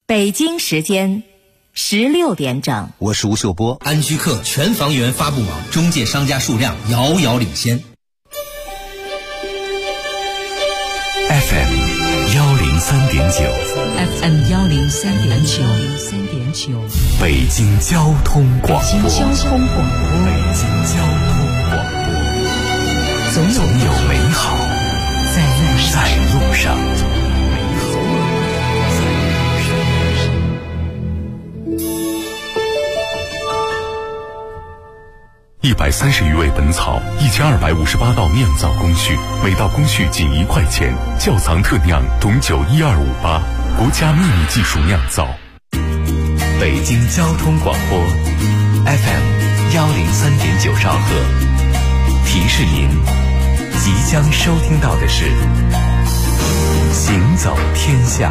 北京时间16点整， 我是吴秀波。 安居客全房源发布网中介商家数量遥遥领先。 FM 103.9 FM 103.9 北京交通广播。 北京交通广播，总有美好在路上。 130余味本草，1258道酿造工序，每道工序仅1块钱。窖藏特酿董酒12588，国家秘密技术酿造。 北京交通广播 FM 103.9兆赫，提示您即将收听到的是行走天下。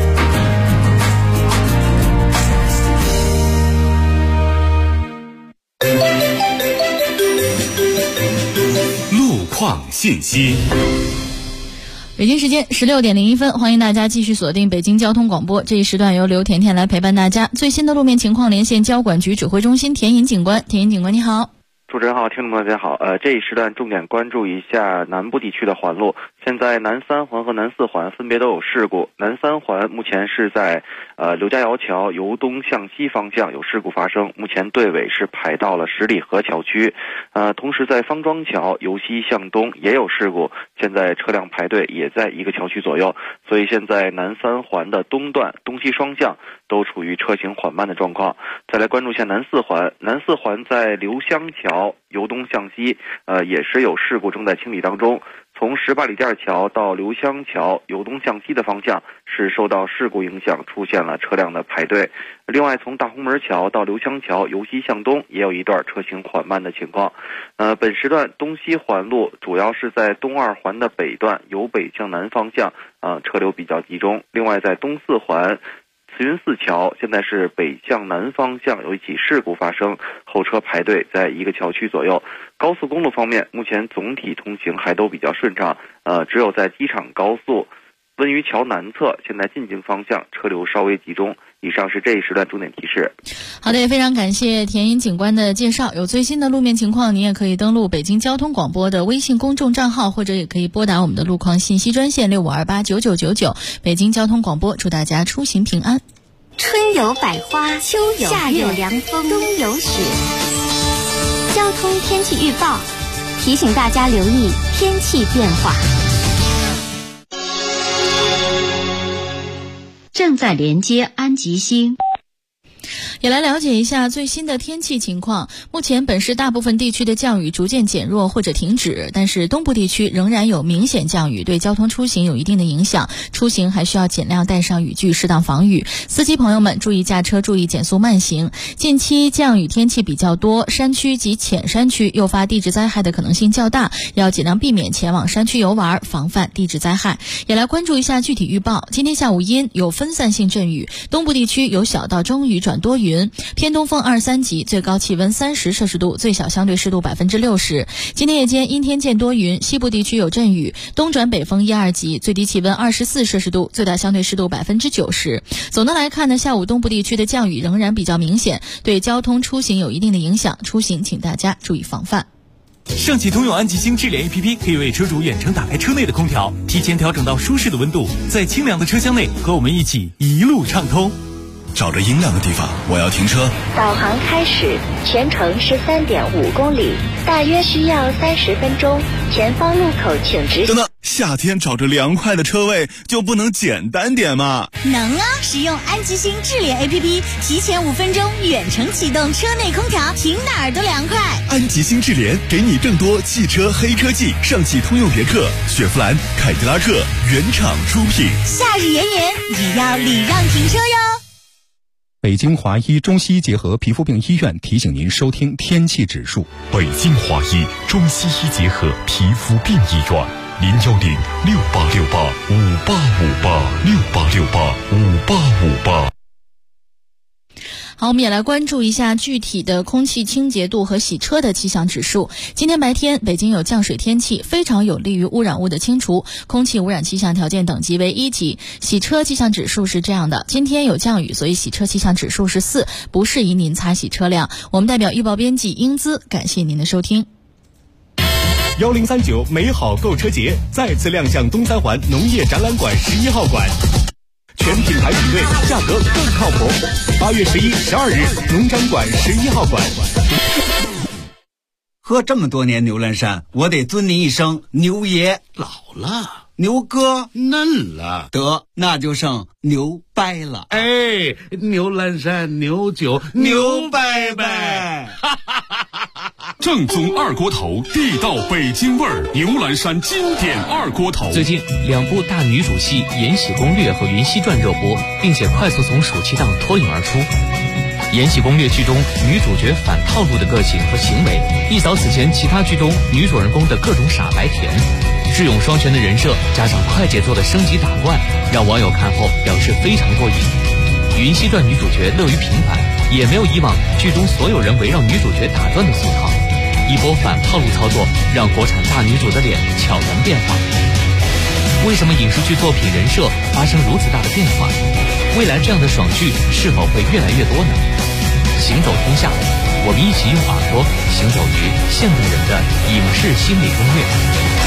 路况信息。 北京时间16点01分，欢迎大家继续锁定北京交通广播。这一时段由刘甜甜来陪伴大家。最新的路面情况连线交管局指挥中心田颖警官。田颖警官你好。 主持人好，听众们大家好。这一时段重点关注一下南部地区的环路。现在南三环和南四环分别都有事故。南三环目前是在刘家窑桥由东向西方向有事故发生，目前队尾是排到了十里河桥区。同时在方庄桥由西向东也有事故，现在车辆排队也在一个桥区左右，所以现在南三环的东段东西双向都处于车行缓慢的状况。再来关注一下南四环，南四环在刘香桥由东向西也是有事故正在清理当中。从18里店桥到刘香桥由东向西的方向是受到事故影响，出现了车辆的排队。另外从大红门桥到刘香桥由西向东也有一段车行缓慢的情况。本时段东西环路主要是在东二环的北段由北向南方向车流比较集中。另外在东四环慈云寺桥现在是北向南方向有一起事故发生，后车排队在一个桥区左右。高速公路方面目前总体通行还都比较顺畅，只有在机场高速温榆桥南侧现在进京方向车流稍微集中。以上是这一时段重点提示。 好的，也非常感谢田颖警官的介绍。有最新的路面情况，您也可以登录北京交通广播的微信公众账号，或者也可以拨打我们的路况信息专线65289999。北京交通广播祝大家出行平安。 春有百花，秋有夏有凉风，冬有雪。交通天气预报提醒大家留意天气变化。 正在连接安吉星。 也来了解一下最新的天气情况。目前本市大部分地区的降雨逐渐减弱或者停止，但是东部地区仍然有明显降雨，对交通出行有一定的影响，出行还需要尽量带上雨具，适当防雨。司机朋友们注意驾车，注意减速慢行。近期降雨天气比较多，山区及浅山区诱发地质灾害的可能性较大，要尽量避免前往山区游玩，防范地质灾害。也来关注一下具体预报。今天下午阴，有分散性阵雨，东部地区有小到中雨转多云，偏东风2、3级，最高气温30摄氏度，最小相对湿度60%。今天夜间阴天见多云，西部地区有阵雨，东转北风1、2级，最低气温24摄氏度，最大相对湿度90%。总的来看呢，下午东部地区的降雨仍然比较明显，对交通出行有一定的影响，出行请大家注意防范。 上汽通用安吉星智联 APP 可以为车主远程打开车内的空调，提前调整到舒适的温度，在清凉的车厢内和我们一起一路畅通。 找着阴凉的地方，我要停车。 导航开始，全程是3.5公里，大约需要30分钟。前方路口请直。 等等，夏天找着凉快的车位就不能简单点吗？ 能啊！使用安吉星智联 APP， 提前5分钟远程启动车内空调，停哪儿都凉快。 安吉星智联给你更多汽车黑科技，上汽通用别克、雪佛兰、凯迪拉克原厂出品。 夏日炎炎，也要礼让停车哟。 北京华医中西医结合皮肤病医院提醒您收听天气指数。 北京华医中西医结合皮肤病医院，01068685858，68685858。 好，我们也来关注一下具体的空气清洁度和洗车的气象指数。今天白天北京有降水天气，非常有利于污染物的清除，空气污染气象条件等级为1级。洗车气象指数是这样的，今天有降雨，所以洗车气象指数是4，不适宜您擦洗车辆。我们代表预报编辑英姿，感谢您的收听。 1039美好购车节再次亮相东三环农业展览馆11号馆，全品牌比对，价格更靠谱。8月11、12日，农展馆11号馆。 喝这么多年牛栏山，我得尊您一声牛爷。 老了。 牛哥嫩了， 得那就剩牛掰了。 哎，牛栏山牛酒牛掰掰， 正宗二锅头，地道北京味儿，牛栏山经典二锅头。 最近2部大女主戏《延禧攻略》和《云溪传》热播，并且快速从暑期档脱颖而出。《延禧攻略》剧中女主角反套路的个性和行为，一扫此前其他剧中女主人公的各种傻白甜。智勇双全的人设加上快节奏的升级打怪，让网友看后表示非常过瘾。《云溪传》女主角乐于平凡，也没有以往剧中所有人围绕女主角打转的俗套。一波反套路操作，让国产大女主的脸悄然变化。为什么影视剧作品人设发生如此大的变化？未来这样的爽剧是否会越来越多呢？行走天下，我们一起用耳朵行走于现代人的影视心理攻略。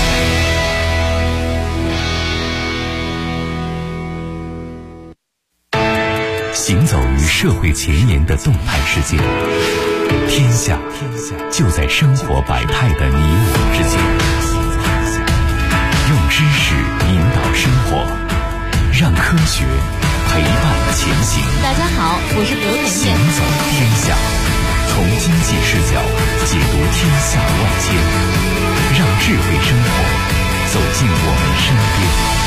行走于社会前沿的动态世界，天下就在生活百态的你我之间。用知识引导生活，让科学陪伴前行。 大家好，我是刘甜甜。 行走天下，从经济视角解读天下万千，让智慧生活走进我们身边。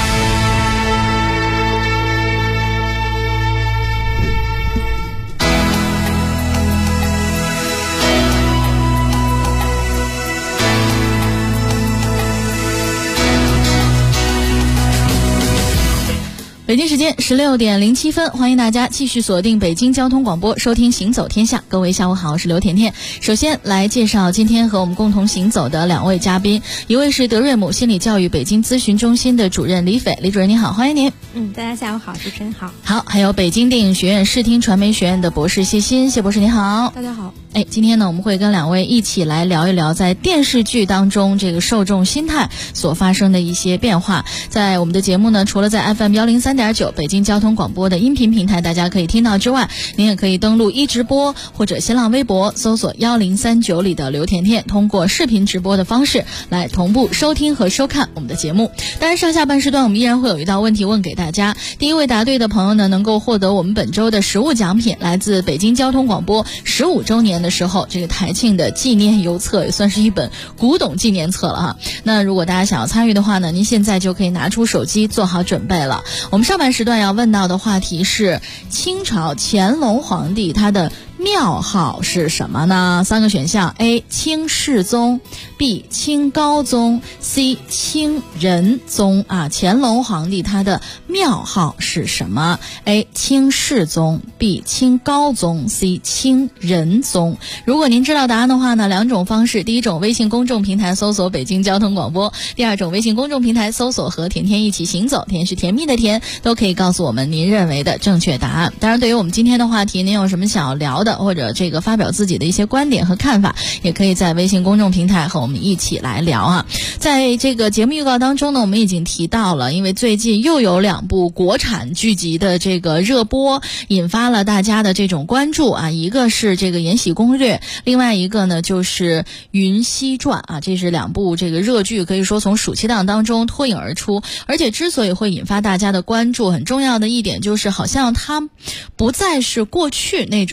北京时间16点07分，欢迎大家继续锁定北京交通广播，收听行走天下。各位下午好，我是刘甜甜。首先来介绍今天和我们共同行走的2位嘉宾，一位是德瑞姆心理教育北京咨询中心的主任李斐，李主任你好，欢迎您。 大家下午好，主持人好。 好，还有北京电影学院视听传媒学院的博士谢欣，谢博士你好。 大家好。 今天呢我们会跟2位一起来聊一聊在电视剧当中这个受众心态所发生的一些变化。在我们的节目呢，除了在 FM 103.9北京交通广播的音频平台大家可以听到之外，您也可以登录直播或者新浪微博搜索1039里的刘甜甜，通过视频直播的方式来同步收听和收看我们的节目。当然上下半时段我们依然会有一道问题问给大家，第一位答对的朋友呢，能够获得我们本周的实物奖品，来自北京交通广播15周年的时候这个台庆的纪念邮册，也算是一本古董纪念册了哈。那如果大家想要参与的话呢，您现在就可以拿出手机做好准备了。我们上半时段要问到的话题是清朝乾隆皇帝他的庙号是什么呢？3个选项 A 清世宗， B 清高宗， C 清仁宗啊。乾隆皇帝他的庙号是什么？ A 清世宗， B 清高宗， C 清仁宗。如果您知道答案的话呢，2种方式，第一种微信公众平台搜索北京交通广播，第2种微信公众平台搜索和甜甜一起行走，甜是甜蜜的甜，都可以告诉我们您认为的正确答案。当然对于我们今天的话题，您有什么想要聊的或者这个发表自己的一些观点和看法，也可以在微信公众平台和我们一起来聊啊。在这个节目预告当中呢，我们已经提到了，因为最近又有2部国产剧集的这个热播，引发了大家的这种关注啊。一个是这个《延禧攻略》，另外一个呢就是《云溪传》啊。这是2部这个热剧，可以说从暑期档当中脱颖而出，而且之所以会引发大家的关注，很重要的一点就是好像它不再是过去那种所谓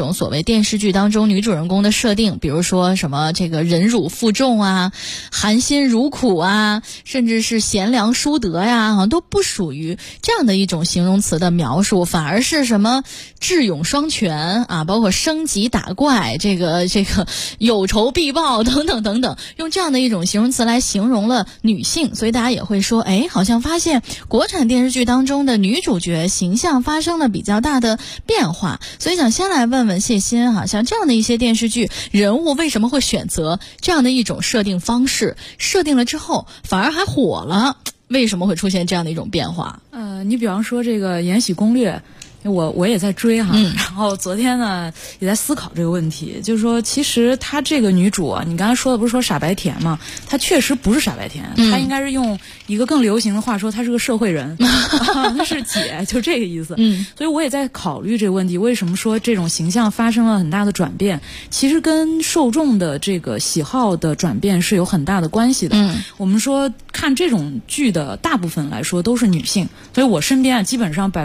电视剧当中女主人公的设定，比如说什么这个忍辱负重啊、含辛茹苦啊，甚至是贤良淑德呀，好像都不属于这样的一种形容词的描述，反而是什么智勇双全啊，包括升级打怪，这个有仇必报等等等等，用这样的一种形容词来形容了女性，所以大家也会说，好像发现国产电视剧当中的女主角形象发生了比较大的变化。所以想先来问问谢欣哈，像这样的一些电视剧人物为什么会选择这样的一种设定方式，设定了之后反而还火了，为什么会出现这样的一种变化？ 你比方说这个《延禧攻略》，我也在追哈，然后昨天呢也在思考这个问题，就是说其实她这个女主啊，你刚才说的不是说傻白甜吗？她确实不是傻白甜，她应该是用一个更流行的话说，她是个社会人，她是姐，就这个意思。所以我也在考虑这个问题，为什么说这种形象发生了很大的转变？其实跟受众的这个喜好的转变是有很大的关系的。我们说看这种剧的大部分来说都是女性，所以我身边基本上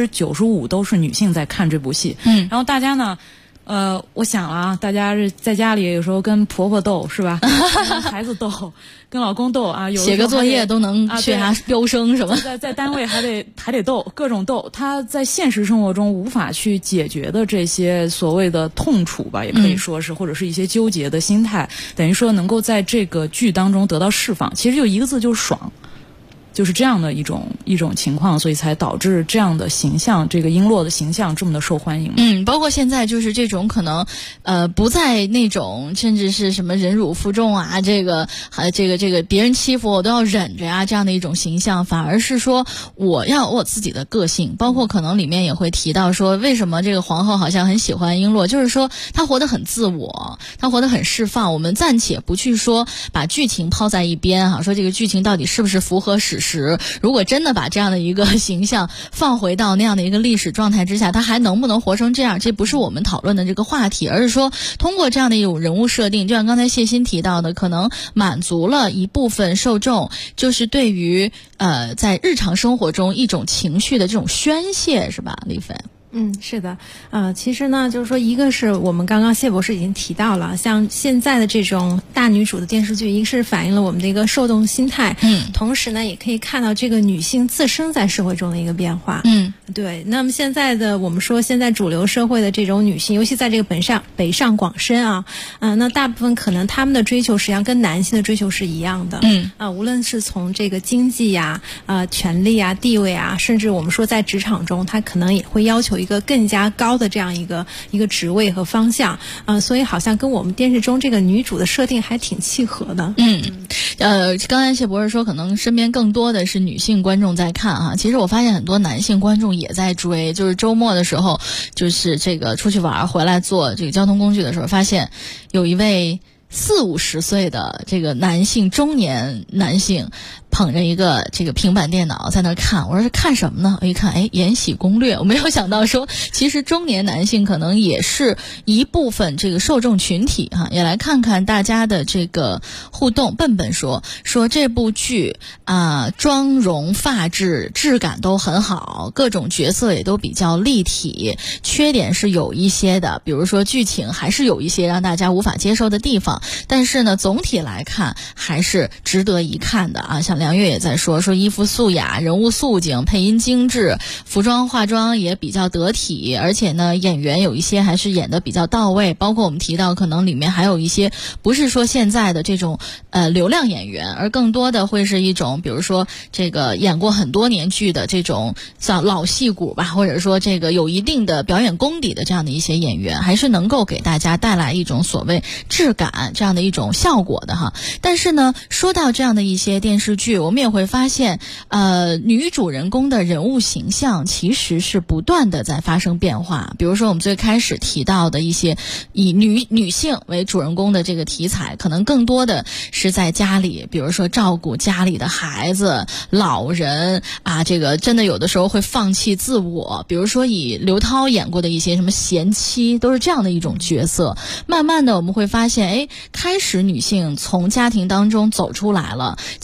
95%都是女性在看这部戏。然后大家呢，我想啊，大家在家里有时候跟婆婆斗是吧？跟孩子斗，跟老公斗啊，有写个作业都能去飙升什么？ 在单位还得斗，各种斗。他在现实生活中无法去解决的这些所谓的痛楚吧，也可以说是，或者是一些纠结的心态，等于说能够在这个剧当中得到释放。其实就一个字，就是爽。就是这样的一种情况，所以才导致这样的形象，这个璎珞的形象这么的受欢迎。 包括现在就是这种可能不在那种甚至是什么忍辱负重啊，这个别人欺负我都要忍着啊，这样的一种形象，反而是说我要我自己的个性。包括可能里面也会提到说，为什么这个皇后好像很喜欢璎珞，就是说她活得很自我，她活得很释放。我们暂且不去说把剧情抛在一边哈，说这个剧情到底是不是符合史实。如果真的把这样的一个形象放回到那样的一个历史状态之下，他还能不能活成这样，这不是我们讨论的这个话题，而是说通过这样的一种人物设定，就像刚才谢欣提到的，可能满足了一部分受众，就是对于在日常生活中一种情绪的这种宣泄，是吧，丽芬？ 是的，其实呢，就是说，一个是我们刚刚谢博士已经提到了，像现在的这种大女主的电视剧，一个是反映了我们的一个受众心态，同时呢，也可以看到这个女性自身在社会中的一个变化，对。那么现在的我们说，现在主流社会的这种女性，尤其在这个北上广深啊，那大部分可能她们的追求实际上跟男性的追求是一样的，无论是从这个经济呀、权力啊、地位啊，甚至我们说在职场中，她可能也会要求一个更加高的这样一个职位和方向，所以好像跟我们电视中这个女主的设定还挺契合的。 刚才谢博士说可能身边更多的是女性观众在看哈，其实我发现很多男性观众也在追，就是周末的时候，就是这个出去玩回来坐这个交通工具的时候，发现有一位40-50岁的这个中年男性捧着一个这个平板电脑在那看，我说看什么呢？我一看，《延禧攻略》，我没有想到说，其实中年男性可能也是一部分这个受众群体哈，也来看看大家的这个互动。笨笨说这部剧妆容发质质感都很好，各种角色也都比较立体，缺点是有一些的，比如说剧情还是有一些让大家无法接受的地方，但是呢，总体来看还是值得一看的啊。像梁月也在说衣服素雅，人物素净，配音精致，服装化妆也比较得体，而且呢，演员有一些还是演得比较到位，包括我们提到可能里面还有一些不是说现在的这种流量演员，而更多的会是一种比如说这个演过很多年剧的这种像老戏骨吧，或者说这个有一定的表演功底的这样的一些演员，还是能够给大家带来一种所谓质感这样的一种效果的哈。但是呢，说到这样的一些电视剧，我们也会发现女主人公的人物形象其实是不断的在发生变化。比如说我们最开始提到的一些以女性为主人公的这个题材，可能更多的是在家里，比如说照顾家里的孩子、老人啊，这个真的有的时候会放弃自我。比如说以刘涛演过的一些什么贤妻，都是这样的一种角色。慢慢的我们会发现，开始女性从家庭当中走出来了，进入了一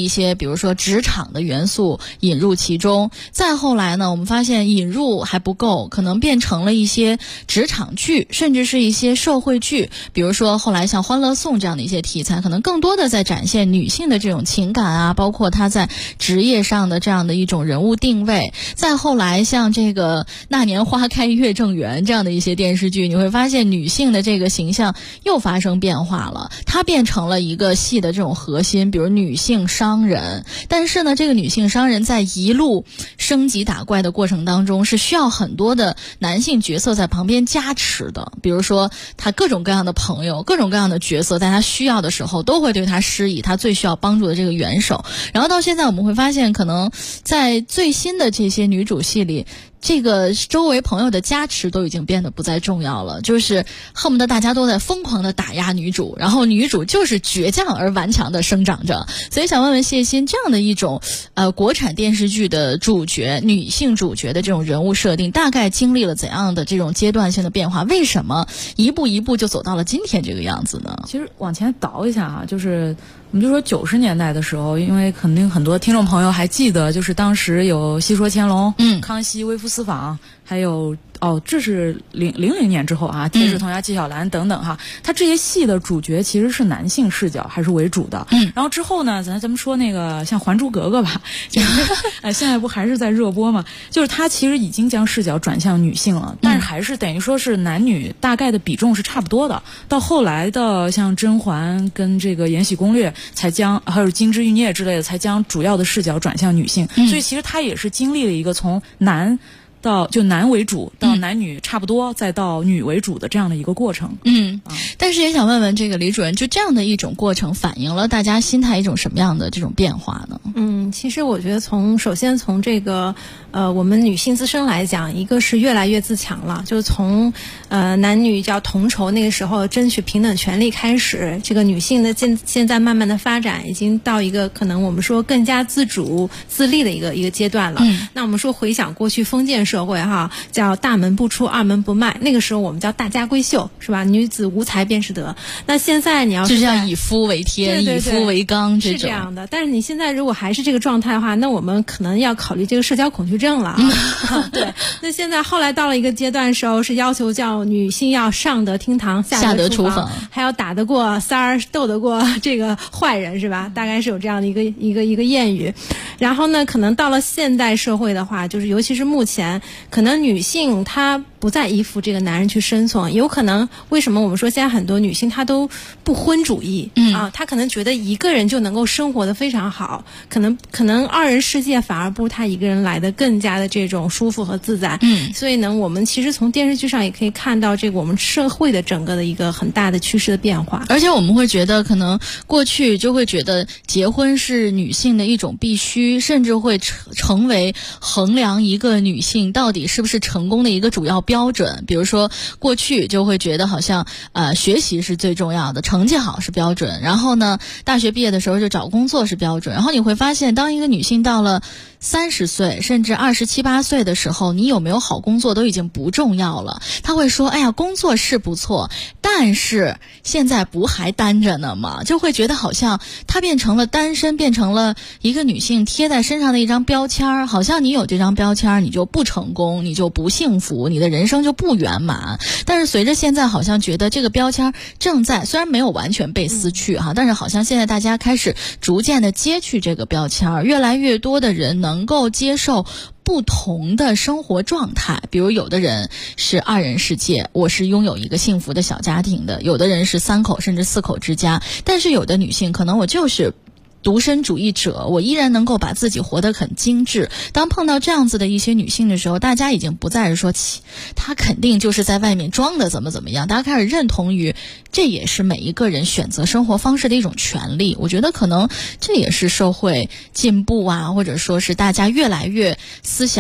一些比如说职场的元素引入其中。再后来呢，我们发现引入还不够，可能变成了一些职场剧，甚至是一些社会剧，比如说后来像《欢乐颂》这样的一些题材，可能更多的在展现女性的这种情感啊，包括她在职业上的这样的一种人物定位。再后来像这个《那年花开月正圆》这样的一些电视剧，你会发现女性的这个形象又发生变化了，它变成了一个戏的这种核心，比如女性商人。但是呢，这个女性商人在一路升级打怪的过程当中，是需要很多的男性角色在旁边加持的，比如说她各种各样的朋友，各种各样的角色，在她需要的时候都会对她施以她最需要帮助的这个援手。然后到现在我们会发现，可能在最新的这些女主戏里，这个周围朋友的加持都已经变得不再重要了，就是恨不得大家都在疯狂的打压女主，然后女主就是倔强而顽强的生长着。所以想问问谢欣，这样的一种国产电视剧的主角，女性主角的这种人物设定，大概经历了怎样的这种阶段性的变化？为什么一步一步就走到了今天这个样子呢？ 其实往前倒一下啊，就是我们就说90年代的时候，因为肯定很多听众朋友还记得，就是当时有《戏说乾隆》、康熙微服私访，还有这是00年之后啊，天使童谣纪晓岚等等哈，他这些戏的主角其实是男性视角还是为主的。然后之后呢，咱们说那个像《还珠格格》吧，现在不还是在热播嘛？就是他其实已经将视角转向女性了，但是还是等于说是男女大概的比重是差不多的。到后来的像甄嬛跟这个《延禧攻略》才将，还有《金枝欲孽》之类的，才将主要的视角转向女性。所以其实他也是经历了一个从男为主到男女差不多，再到女为主的这样的一个过程。 但是也想问问这个李主任，就这样的一种过程反映了大家心态一种什么样的这种变化呢？ 其实我觉得首先从这个我们女性自身来讲，一个是越来越自强了，就从男女叫同酬那个时候争取平等权利开始，这个女性的现在慢慢的发展，已经到一个可能我们说更加自主自立的一个阶段了。那我们说回想过去封建社会哈，叫大门不出二门不迈，那个时候我们叫大家闺秀，是吧？女子无才便是德。那现在你要就是要以夫为天，以夫为纲， 是这样的。但是你现在如果还是这个状态的话，那我们可能要考虑这个社交恐惧症了啊。对，那现在后来到了一个阶段的时候，是要求叫女性要上得厅堂，下得厨房，还要打得过三儿，斗得过这个坏人，是吧？大概是有这样的一个谚语。然后呢，可能到了现代社会的话，就是尤其是目前，可能女性她不再依附这个男人去生存，有可能为什么我们说现在很多女性她都不婚主义她可能觉得一个人就能够生活得非常好，可能二人世界反而不如她一个人来的更加的这种舒服和自在。所以呢，我们其实从电视剧上也可以看到这个我们社会的整个的一个很大的趋势的变化。 而且我们会觉得，可能过去就会觉得结婚是女性的一种必须，甚至会成为衡量一个女性到底是不是成功的一个主要标准。比如说过去就会觉得好像学习是最重要的，成绩好是标准，然后呢大学毕业的时候就找工作是标准。然后你会发现，当一个女性到了30岁甚至27、28岁的时候，你有没有好工作都已经不重要了。她会说，哎呀，工作是不错，但是现在不还单着呢吗？就会觉得好像她变成了单身，变成了一个女性贴在身上的一张标签，好像你有这张标签你就不成功，你就不幸福，你的人生就不圆满。但是随着现在好像觉得这个标签正在，虽然没有完全被撕去但是好像现在大家开始逐渐的揭去这个标签，越来越多的人能够接受不同的生活状态。比如有的人是2人世界，我是拥有一个幸福的小家庭的，有的人是3口甚至4口之家，但是有的女性可能我就是独身主义者，我依然能够把自己活得很精致。当碰到这样子的一些女性的时候，大家已经不再是说她肯定就是在外面装的怎么样，大家开始认同于这也是每一个人选择生活方式的一种权利。我觉得可能这也是社会进步或者说是大家越来越思想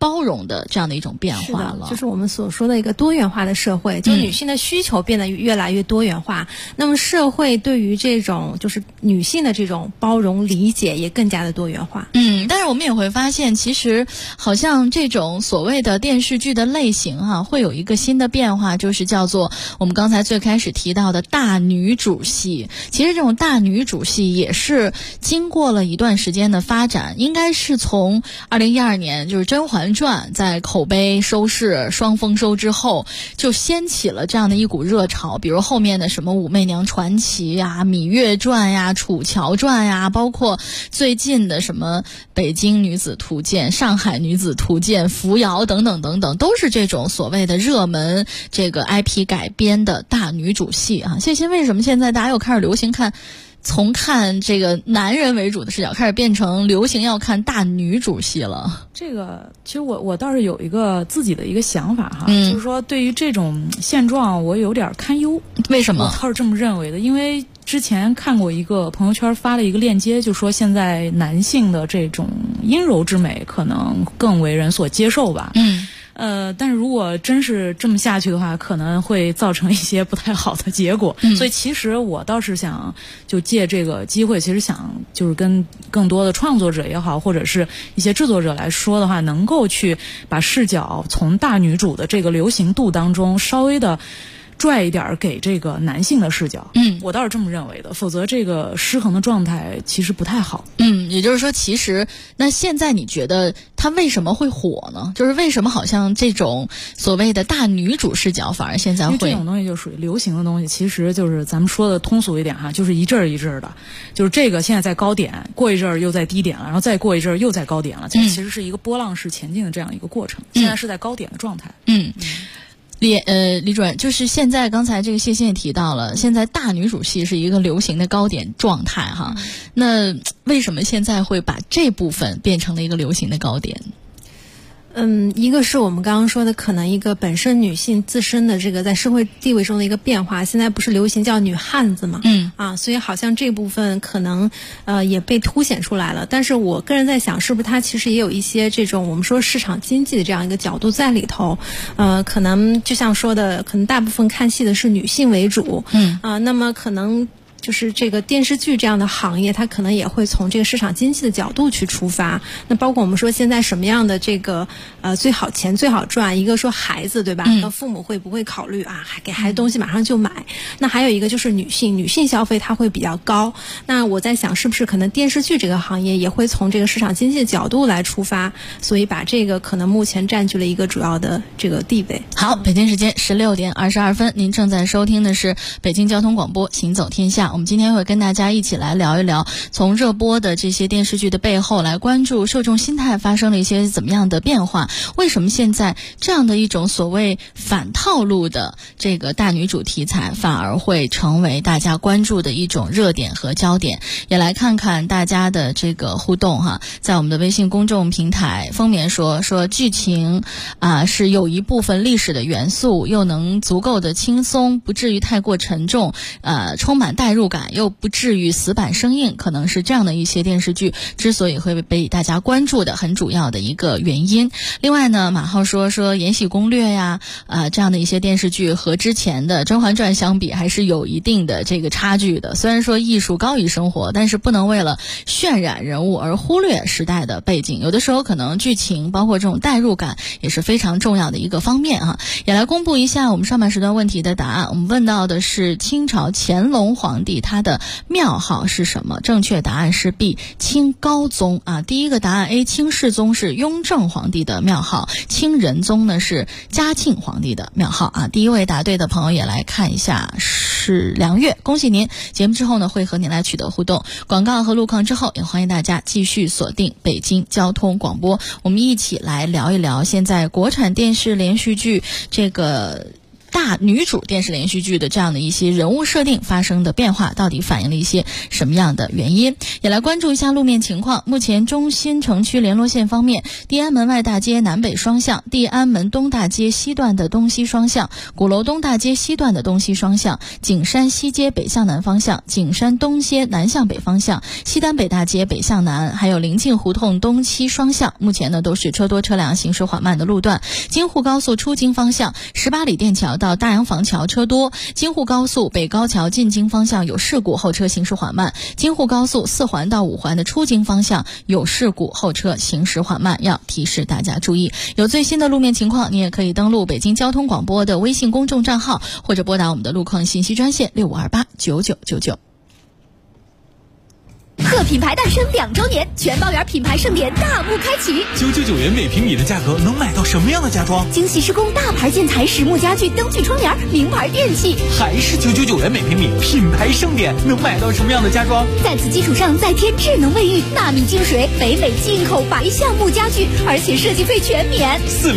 包容的这样的一种变化了。 就是我们所说的一个多元化的社会，就女性的需求变得越来越多元化，那么社会对于这种就是女性的这种包容理解也更加的多元化。 但是我们也会发现，其实好像这种所谓的电视剧的类型会有一个新的变化，就是叫做我们刚才最开始提到的大女主戏。其实这种大女主戏也是经过了一段时间的发展，应该是从2012年就是《甄嬛传》在口碑收视双丰收之后，就掀起了这样的一股热潮。比如后面的什么《武媚娘传奇》呀、《芈月传》呀、《楚乔传》呀，包括最近的什么北京女子图鉴、上海女子图鉴、扶摇等等等等，都是这种所谓的热门这个 IP 改编的大女主戏啊。谢欣，为什么现在大家又开始流行从看这个男人为主的视角开始变成流行要看大女主戏了？ 这个其实我倒是有一个自己的一个想法哈，就是说对于这种现状我有点堪忧。 为什么？ 我倒是这么认为的，因为之前看过一个朋友圈发了一个链接，就说现在男性的这种阴柔之美可能更为人所接受吧。但是如果真是这么下去的话，可能会造成一些不太好的结果。所以其实我倒是想就借这个机会，其实想就是跟更多的创作者也好，或者是一些制作者来说的话，能够去把视角从大女主的这个流行度当中稍微的拽一点给这个男性的视角。我倒是这么认为的，否则这个失衡的状态其实不太好。 也就是说，其实那现在你觉得它为什么会火呢？就是为什么好像这种所谓的大女主视角反而现在会？ 因为这种东西就属于流行的东西，其实就是咱们说的通俗一点哈，就是一阵儿一阵儿的，就是这个现在在高点，过一阵儿又在低点了，然后再过一阵儿又在高点了，其实是一个波浪式前进的这样一个过程。现在是在高点的状态。 李主任，就是现在刚才这个谢欣也提到了，现在大女主戏是一个流行的高点状态哈。那为什么现在会把这部分变成了一个流行的高点？ 一个是我们刚刚说的，可能一个本身女性自身的这个在社会地位中的一个变化，现在不是流行叫女汉子嘛，所以好像这部分可能也被凸显出来了。但是我个人在想，是不是它其实也有一些这种我们说市场经济的这样一个角度在里头？可能就像说的，可能大部分看戏的是女性为主，那么可能就是这个电视剧这样的行业，它可能也会从这个市场经济的角度去出发。那包括我们说现在什么样的这个最好钱最好赚，一个说孩子对吧？那父母会不会考虑给孩子东西马上就买？那还有一个就是女性消费它会比较高。那我在想，是不是可能电视剧这个行业也会从这个市场经济的角度来出发，所以把这个可能目前占据了一个主要的这个地位。 好，北京时间16点22分，您正在收听的是北京交通广播《行走天下》。我们今天会跟大家一起来聊一聊，从热播的这些电视剧的背后来关注受众心态发生了一些怎么样的变化，为什么现在这样的一种所谓反套路的这个大女主题材反而会成为大家关注的一种热点和焦点。也来看看大家的这个互动哈，在我们的微信公众平台封面说剧情是有一部分历史的元素，又能足够的轻松，不至于太过沉重，充满代入感，又不至于死板生硬，可能是这样的一些电视剧之所以会被大家关注的很主要的一个原因。另外呢，马浩说《延禧攻略》呀，这样的一些电视剧和之前的《甄嬛传》相比，还是有一定的这个差距的。虽然说艺术高于生活，但是不能为了渲染人物而忽略时代的背景。有的时候可能剧情包括这种代入感也是非常重要的一个方面哈。也来公布一下我们上半时段问题的答案。我们问到的是清朝乾隆皇帝他的庙号是什么？正确答案是 B 清高宗第一个答案 A 清世宗是雍正皇帝的庙号，清仁宗呢是嘉庆皇帝的庙号第一位答对的朋友也来看一下是梁月，恭喜您。节目之后呢会和您来取得互动，广告和路况之后也欢迎大家继续锁定北京交通广播，我们一起来聊一聊现在国产电视连续剧这个大女主电视连续剧的这样的一些人物设定发生的变化，到底反映了一些什么样的原因？也来关注一下路面情况。目前中心城区联络线方面，地安门外大街南北双向、地安门东大街西段的东西双向、鼓楼东大街西段的东西双向、景山西街北向南方向、景山东街南向北方向、西单北大街北向南，还有临近胡同东西双向，目前呢都是车多车辆行驶缓慢的路段。京沪高速出京方向18里店桥到大洋房桥车多，京沪高速北高桥进京方向有事故，后车行驶缓慢。京沪高速4环到5环的出京方向有事故，后车行驶缓慢，要提示大家注意。有最新的路面情况，你也可以登录北京交通广播的微信公众账号，或者拨打我们的路况信息专线65289999。 贺品牌诞生2周年，全包圆品牌盛典大幕开启。 999元每平米的价格能买到什么样的家装？ 精细施工大牌建材、实木家具、灯具窗帘、名牌电器， 还是999元每平米，品牌盛典能买到什么样的家装？ 在此基础上再添智能卫浴、纳米净水、北美进口白橡木家具，而且设计费全免。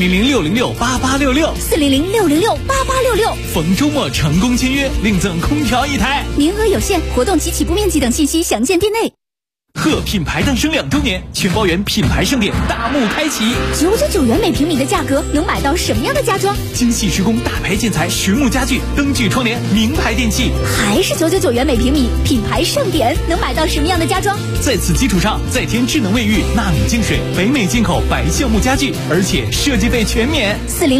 400-606-8866，400-606-8866，逢周末成功签约，另赠空调1台， 名额有限，活动及起步面积等信息详见店内。 贺品牌诞生2周年，全包圆品牌盛典大幕开启。 999元每平米的价格能买到什么样的家装？ 精细施工大牌建材、实木家具、灯具窗帘、名牌电器， 还是999元每平米，品牌盛典能买到什么样的家装？ 在此基础上再添智能卫浴、纳米净水、北美进口白橡木家具，而且设计费全免。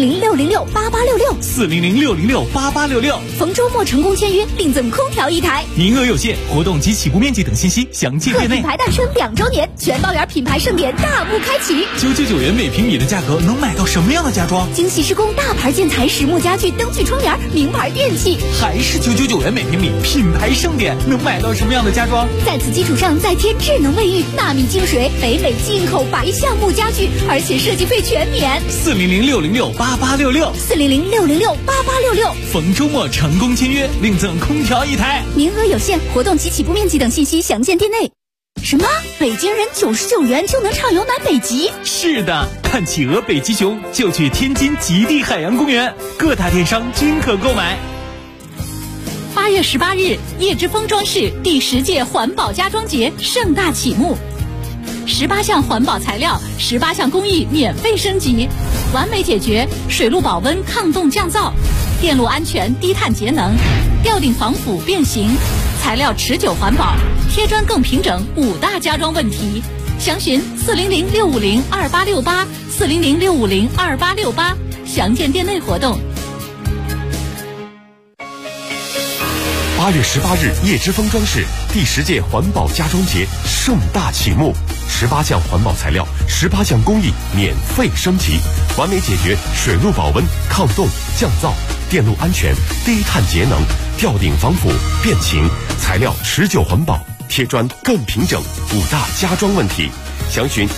400-606-8866，400-606-8866，逢周末成功签约，另赠空调1台， 名额有限，活动及起步面积等信息详见店内。 品牌诞生2周年，全包圆品牌盛典大幕开启。 999元每平米的价格能买到什么样的家装？ 精细施工大牌建材、实木家具、灯具窗帘、名牌电器， 还是999元每平米，品牌盛典能买到什么样的家装？ 在此基础上再添智能卫浴、纳米净水、北美进口白橡木家具，而且设计费全免。 400-606-8866，400-606-8866，逢周末成功签约，另赠空调1台， 名额有限，活动及起步面积等信息详见店内。什么？北京人99元就能畅游南北极？ 是的，看企鹅、北极熊就去天津极地海洋公园，各大电商均可购买。 8月18日，叶之峰装饰第10届环保家装节盛大启幕，18项环保材料、18项工艺免费升级，完美解决水路保温、抗冻降噪、电路安全、低碳节能、吊顶防腐变形、材料持久环保、贴砖更平整5大家装问题。详询400-650-2868，400-650-2868，详见店内活动。 8月18日，叶之峰装饰第10届环保家装节盛大启幕，18项环保材料、18项工艺免费升级，完美解决水路保温、抗冻、降噪、电路安全、低碳节能、吊顶防腐、变形、材料持久环保、贴砖更平整5大家装问题。详询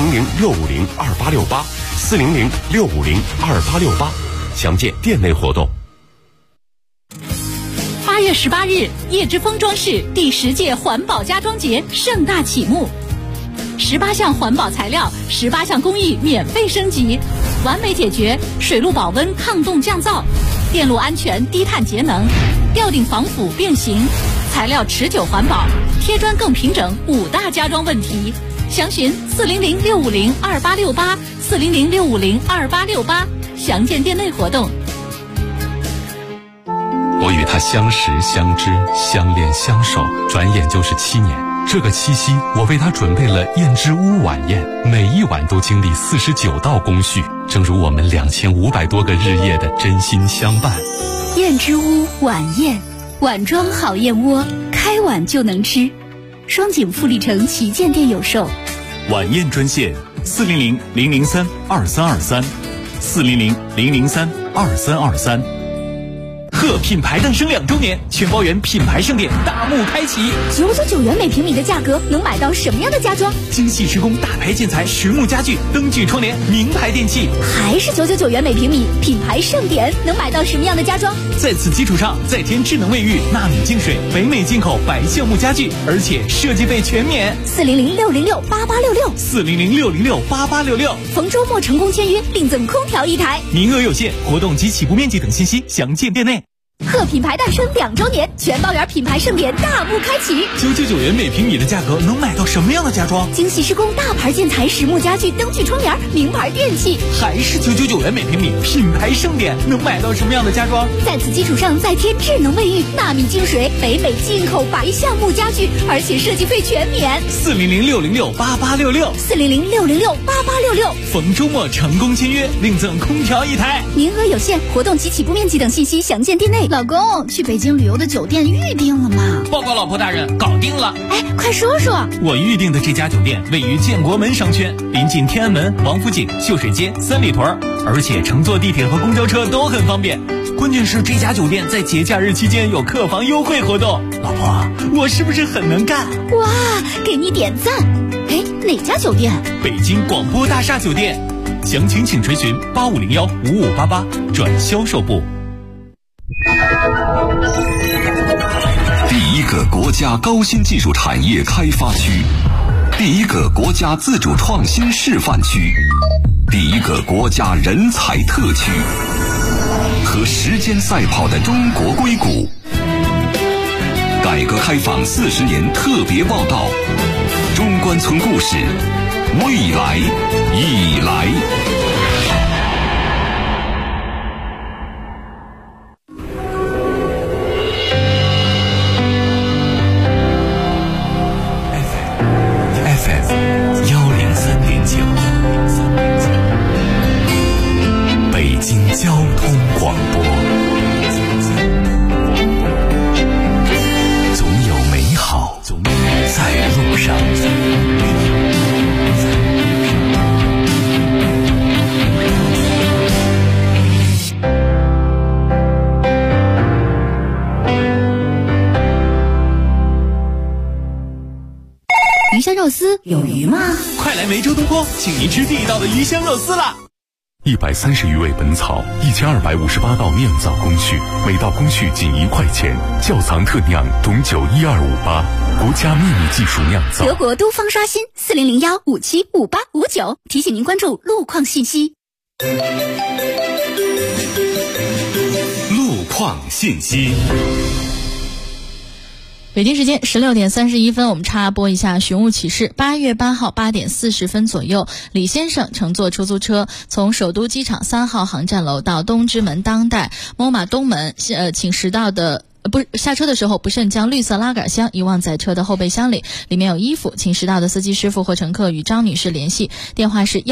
400-650-2868，400-650-2868，详见店内活动。 8月18日，叶之峰装饰第10届环保家装节盛大启幕，18项环保材料、18项工艺免费升级，完美解决水路保温、抗冻降噪、电路安全、低碳节能、吊顶防腐变形、材料持久环保、贴砖更平整5大家装问题。详询400-650-2868，400-650-2868，详见店内活动。 我与他相识、相知、相恋、相守，转眼就是7年。这个七夕，我为他准备了燕之屋晚宴，每一晚都经历49道工序，正如我们2500多个日夜的真心相伴。 燕之屋晚宴，碗装好燕窝，开碗就能吃。双井富力城旗舰店有售。 晚宴专线400-003-2323，400-003-2323。 贺品牌诞生2周年，全包圆品牌盛典大幕开启。 999元每平米的价格能买到什么样的家装？ 精细施工大牌建材实木家具、灯具窗帘、名牌电器。 还是999元每平米，品牌盛典能买到什么样的家装？ 在此基础上再添智能卫浴、纳米净水、北美进口白橡木家具，而且设计费全免。 400-606-8866，400-606-8866，逢周末成功签约，另赠空调1台， 名额有限，活动及起步面积等信息详见店内。 贺品牌诞生2周年，全包圆品牌盛典大幕开启。 999元每平米的价格能买到什么样的家装？ 精细施工大牌建材实木家具、灯具窗帘、名牌电器。 还是999元每平米，品牌盛典能买到什么样的家装？ 在此基础上再添智能卫浴、纳米净水、北美进口白橡木家具，而且设计费全免。 400-606-8866，400-606-8866，逢周末成功签约，另赠空调1台， 名额有限，活动及起步面积等信息详见店内。老公，去北京旅游的酒店预定了吗？ 报告老婆大人，搞定了。 哎，快说说。 我预定的这家酒店位于建国门商圈，临近天安门、王府井、秀水街、三里屯，而且乘坐地铁和公交车都很方便。关键是这家酒店在节假日期间有客房优惠活动。老婆，我是不是很能干？ 哇，给你点赞。哎，哪家酒店？ 北京广播大厦酒店。详情请垂询8501-5588转销售部。 第一个国家高新技术产业开发区，第一个国家自主创新示范区，第一个国家人才特区，和时间赛跑的中国硅谷。改革开放40年特别报道，中关村故事，未来已来。 交通广播，总有美好在路上。 鱼香肉丝有鱼吗？ 快来梅州东坡，请您吃地道的鱼香肉丝啦 ！130余味本草，1258道酿造工序，每道工序仅1块钱。窖藏特酿董酒12588，国家秘密技术酿造。 德国东方刷新40015755859，提醒您关注路况信息。 路况信息。 北京时间16点31分，我们插播一下寻物启事。8月8号8点40分左右，李先生乘坐出租车从首都机场3号航站楼到东直门当代MoMA东门，请拾到的下车的时候不慎将绿色拉杆箱遗忘在车的后备箱里，里面有衣服，请拾到的司机师傅或乘客与张女士联系，电话是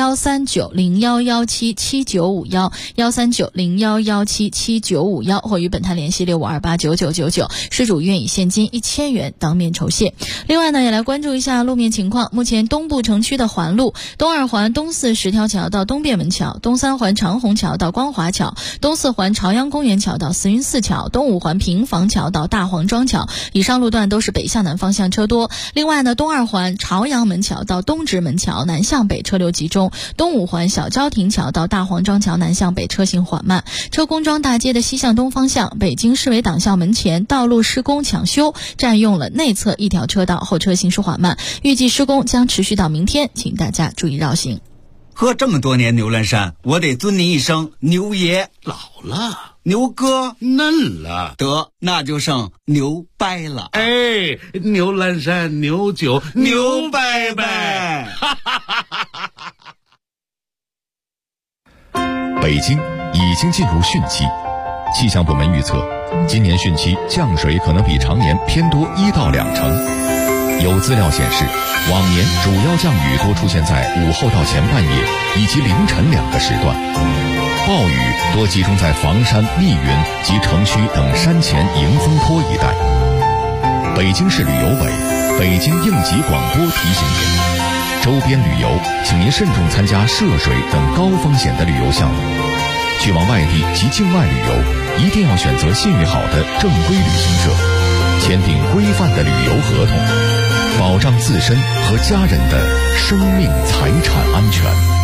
13901177951，13901177951，或与本台联系65289999，失主愿以现金1000元当面酬谢。另外呢，也来关注一下路面情况。目前东部城区的环路，东2环东4十条桥到东便门桥，东3环长虹桥到光华桥，东4环朝阳公园桥到慈云寺桥，东5环平房桥到大黄庄桥，以上路段都是北向南方向车多。另外呢，东2环朝阳门桥到东直门桥南向北车流集中，东5环小郊亭桥到大黄庄桥南向北车行缓慢。车公庄大街的西向东方向，北京市委党校门前道路施工抢修，占用了内侧1条车道，后车行驶缓慢，预计施工将持续到明天，请大家注意绕行。 喝这么多年牛栏山，我得尊您一声牛爷。 老了， 牛哥嫩了， 得那就剩牛掰了。 哎，牛栏山牛酒牛掰掰。 北京已经进入汛期，气象部门预测，今年汛期降水可能比常年偏多1到2成。有资料显示，往年主要降雨多出现在午后到前半夜以及凌晨2个时段，暴雨多集中在房山、密云及城区等山前迎风坡一带。北京市旅游委、北京应急广播提醒您，周边旅游请您慎重参加涉水等高风险的旅游项目。 去往外地及境外旅游，一定要选择信誉好的正规旅行社，签订规范的旅游合同，保障自身和家人的生命财产安全。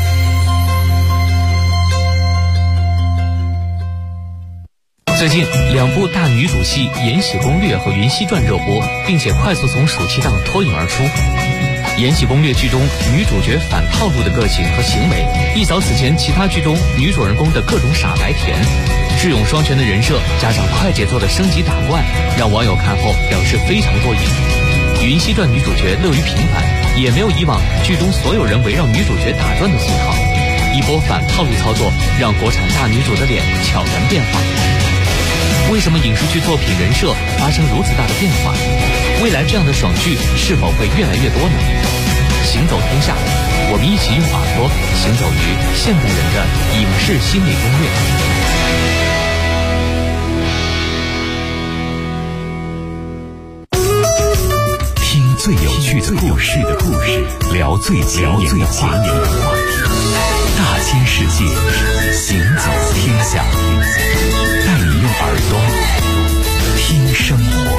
最近2部大女主戏《延禧攻略》和《云溪传》热播，并且快速从暑期档脱颖而出。《延禧攻略》剧中女主角反套路的个性和行为，一扫此前其他剧中女主人公的各种傻白甜，智勇双全的人设加上快节奏的升级打怪，让网友看后表示非常过瘾。《云溪传》女主角乐于平凡，也没有以往剧中所有人围绕女主角打转的俗套，一波反套路操作让国产大女主的脸悄然变化。为什么影视剧作品人设发生如此大的变化？未来这样的爽剧是否会越来越多呢？行走天下，我们一起用耳朵行走于现代人的影视心理攻略。听最有趣的故事，聊最前沿的话题，大千世界，行走天下，带你用耳朵听生活。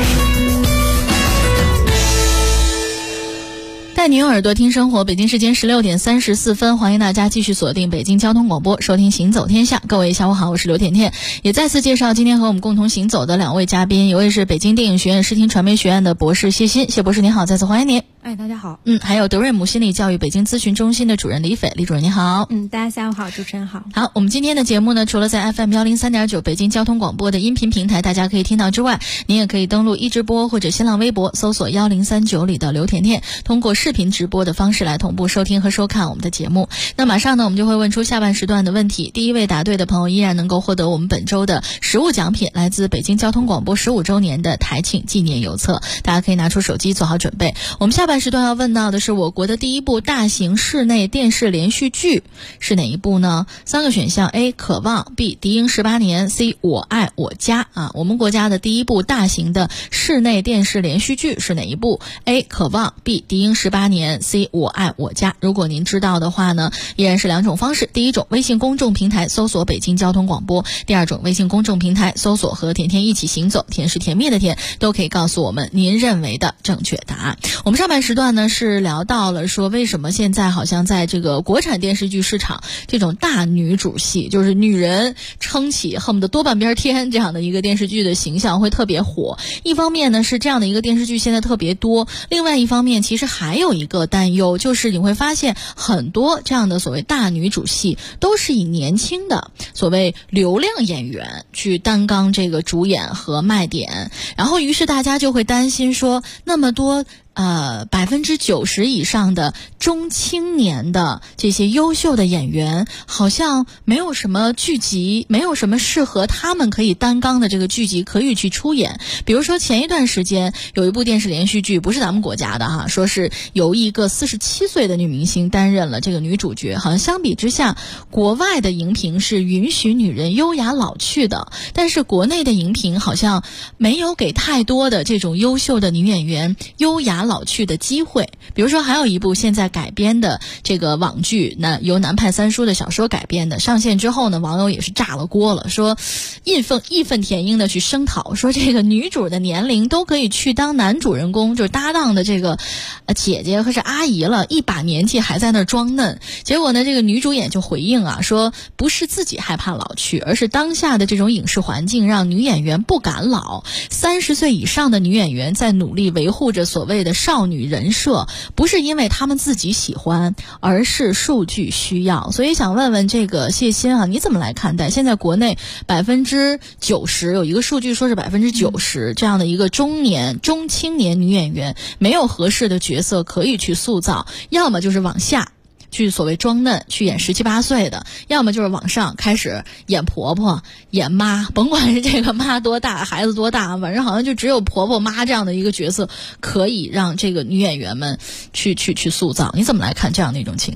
带你用耳朵听生活，北京时间16点34分，欢迎大家继续锁定北京交通广播，收听行走天下。各位下午好，我是刘甜甜，也再次介绍今天和我们共同行走的2位嘉宾，一位是北京电影学院视听传媒学院的博士谢鑫，谢博士您好，再次欢迎您。 大家好。 还有德瑞姆心理教育北京咨询中心的主任李斐，李主任你好。 大家下午好，主持人好。 好，我们今天的节目呢，除了在 FM 103.9北京交通广播的音频平台大家可以听到之外，您也可以登录一直播或者新浪微博搜索1039里的刘甜甜，通过视频直播的方式来同步收听和收看我们的节目。那马上呢，我们就会问出下半时段的问题，第一位答对的朋友依然能够获得我们本周的实物奖品，来自北京交通广播15周年的台庆纪念邮册，大家可以拿出手机做好准备。我们下半时段要问到的是我国的第一部大型室内电视连续剧是哪一部呢？3个选项 A 渴望， B 敌营18年， C 我爱我家。我们国家的第一部大型的室内电视连续剧是哪一部？ A 渴望， B 敌营18年， C 我爱我家。如果您知道的话呢，依然是2种方式，第一种微信公众平台搜索北京交通广播，第二种微信公众平台搜索和甜甜一起行走，甜是甜蜜的甜，都可以告诉我们您认为的正确答案。我们上半时段呢是聊到了说为什么现在好像在这个国产电视剧市场，这种大女主戏，就是女人撑起恨不得多半边天这样的一个电视剧的形象会特别火。一方面呢是这样的一个电视剧现在特别多，另外一方面其实还有一个担忧，就是你会发现很多这样的所谓大女主戏都是以年轻的所谓流量演员去担纲这个主演和卖点，然后于是大家就会担心说，那么多90%以上的中青年的这些优秀的演员，好像没有什么剧集，没有什么适合他们可以担纲的这个剧集可以去出演。比如说前一段时间有一部电视连续剧，不是咱们国家的说是由一个47岁的女明星担任了这个女主角。好像相比之下，国外的荧屏是允许女人优雅老去的，但是国内的荧屏好像没有给太多的这种优秀的女演员优雅老去的机会。比如说还有一部现在改编的这个网剧，由南派三叔的小说改编的，上线之后呢，网友也是炸了锅了，说义愤填膺的去声讨，说这个女主的年龄都可以去当男主人公就是搭档的这个姐姐和是阿姨了，一把年纪还在那装嫩。结果呢，这个女主演就回应说不是自己害怕老去，而是当下的这种影视环境让女演员不敢老，30岁以上的女演员在努力维护着所谓的少女人设，不是因为他们自己喜欢，而是数据需要。所以想问问这个谢鑫你怎么来看待现在国内90%，有一个数据说是90%这样的一个中青年女演员没有合适的角色可以去塑造，要么就是往下去所谓装嫩去演17、18岁的，要么就是往上开始演婆婆演妈，甭管是这个妈多大孩子多大，反正好像就只有婆婆妈这样的一个角色可以让这个女演员们去塑造。你怎么来看这样的一种情况？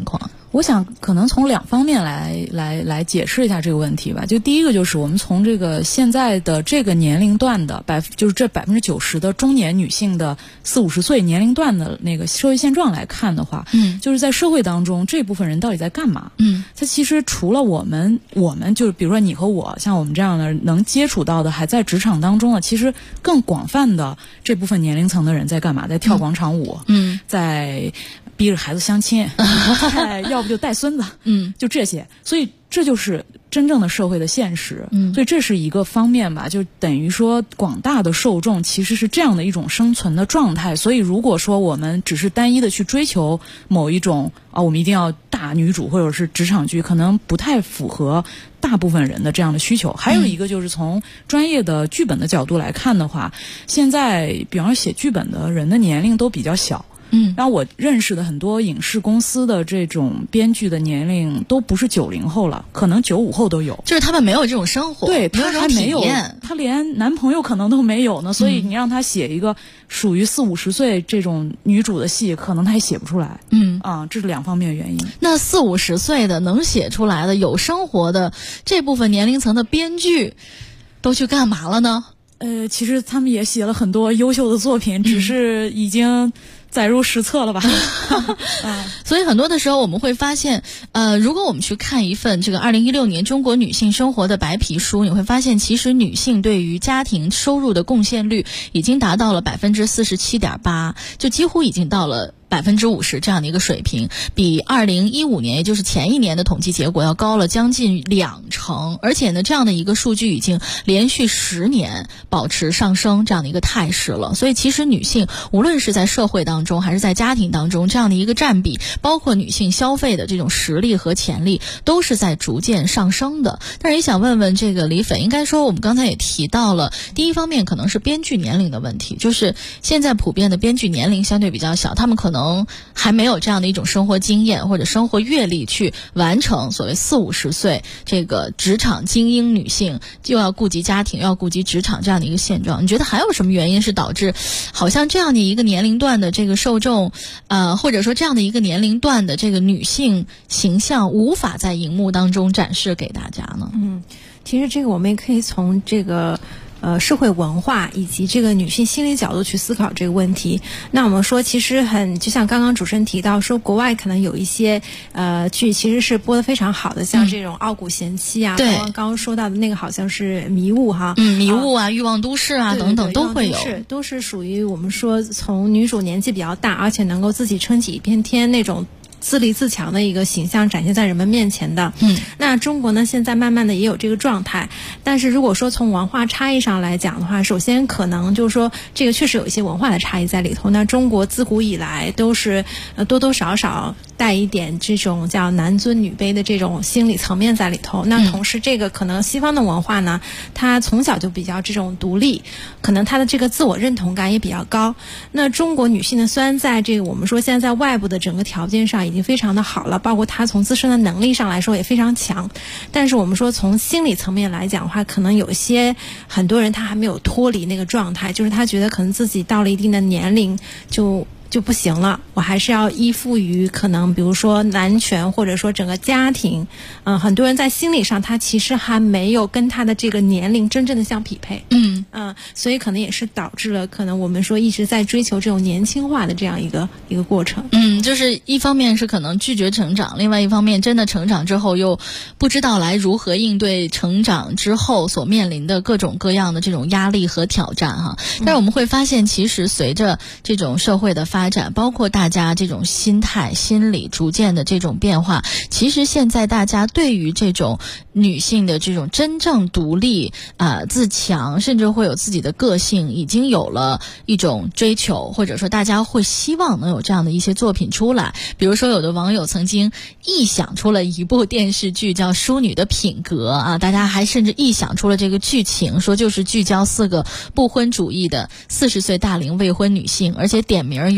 我想可能从2方面来解释一下这个问题吧。就第一个就是我们从这个现在的这个年龄段的就是这90%的中年女性的40-50岁年龄段的那个社会现状来看的话，就是在社会当中这部分人到底在干嘛？它其实除了我们就是比如说你和我，像我们这样的能接触到的还在职场当中的，其实更广泛的这部分年龄层的人在干嘛？在跳广场舞，在逼着孩子相亲，要不就带孙子，就这些。所以这就是真正的社会的现实。所以这是一个方面吧，就等于说广大的受众其实是这样的一种生存的状态。所以如果说我们只是单一的去追求某一种我们一定要大女主或者是职场剧，可能不太符合大部分人的这样的需求。还有一个就是从专业的剧本的角度来看的话，现在比方说写剧本的人的年龄都比较小。然后我认识的很多影视公司的这种编剧的年龄都不是90后了，可能95后都有。 就是他们没有这种生活， 对，他还没有，他连男朋友可能都没有呢。所以你让他写一个属于40-50岁这种女主的戏，可能他也写不出来。这是2方面原因。 那40-50岁的能写出来的有生活的这部分年龄层的编剧都去干嘛了呢？ 其实他们也写了很多优秀的作品，只是已经载入史册了吧。 所以很多的时候我们会发现，如果我们去看一份这个2016年中国女性生活的白皮书，你会发现其实女性对于家庭收入的贡献率已经达到了47.8%，就几乎已经到了50%这样的一个水平，比2015年也就是前一年的统计结果要高了将近20%，而且呢这样的一个数据已经连续10年保持上升这样的一个态势了。所以其实女性无论是在社会当中还是在家庭当中，这样的一个占比，包括女性消费的这种实力和潜力，都是在逐渐上升的。但是也想问问这个李斐，应该说我们刚才也提到了，第一方面可能是编剧年龄的问题，就是现在普遍的编剧年龄相对比较小，他们可能还没有这样的一种生活经验或者生活阅历去完成所谓40-50岁这个职场精英女性又要顾及家庭又要顾及职场这样的一个现状。你觉得还有什么原因是导致好像这样的一个年龄段的这个受众或者说这样的一个年龄段的这个女性形象无法在荧幕当中展示给大家呢？ 其实这个我们也可以从这个社会文化以及这个女性心理角度去思考这个问题。那我们说其实就像刚刚主持人提到说，国外可能有一些剧其实是播得非常好的，像这种傲骨贤妻啊，刚刚说到的那个好像是迷雾哈， 迷雾啊，欲望都市啊等等都会有， 都是属于我们说从女主年纪比较大，而且能够自己撑起一片天那种自立自强的一个形象展现在人们面前的。那中国呢现在慢慢的也有这个状态，但是如果说从文化差异上来讲的话，首先可能就是说这个确实有一些文化的差异在里头。那中国自古以来都是多多少少带一点这种叫男尊女卑的这种心理层面在里头。那同时这个可能西方的文化呢，它从小就比较这种独立，可能它的这个自我认同感也比较高。那中国女性呢，虽然在这个我们说现在在外部的整个条件上已经非常的好了，包括她从自身的能力上来说也非常强，但是我们说从心理层面来讲的话，可能有些很多人他还没有脱离那个状态，就是他觉得可能自己到了一定的年龄就不行了，我还是要依附于可能比如说男权或者说整个家庭。很多人在心理上他其实还没有跟他的这个年龄真正的相匹配。所以可能也是导致了可能我们说一直在追求这种年轻化的这样一个过程。 就是一方面是可能拒绝成长，另外一方面真的成长之后又不知道来如何应对成长之后所面临的各种各样的这种压力和挑战哈。但是我们会发现其实随着这种社会的发展，包括大家这种心态心理逐渐的这种变化，其实现在大家对于这种女性的这种真正独立自强，甚至会有自己的个性，已经有了一种追求，或者说大家会希望能有这样的一些作品出来。比如说有的网友曾经臆想出了一部电视剧叫《淑女的品格》大家还甚至臆想出了这个剧情，说就是聚焦4个不婚主义的40岁大龄未婚女性，而且点名有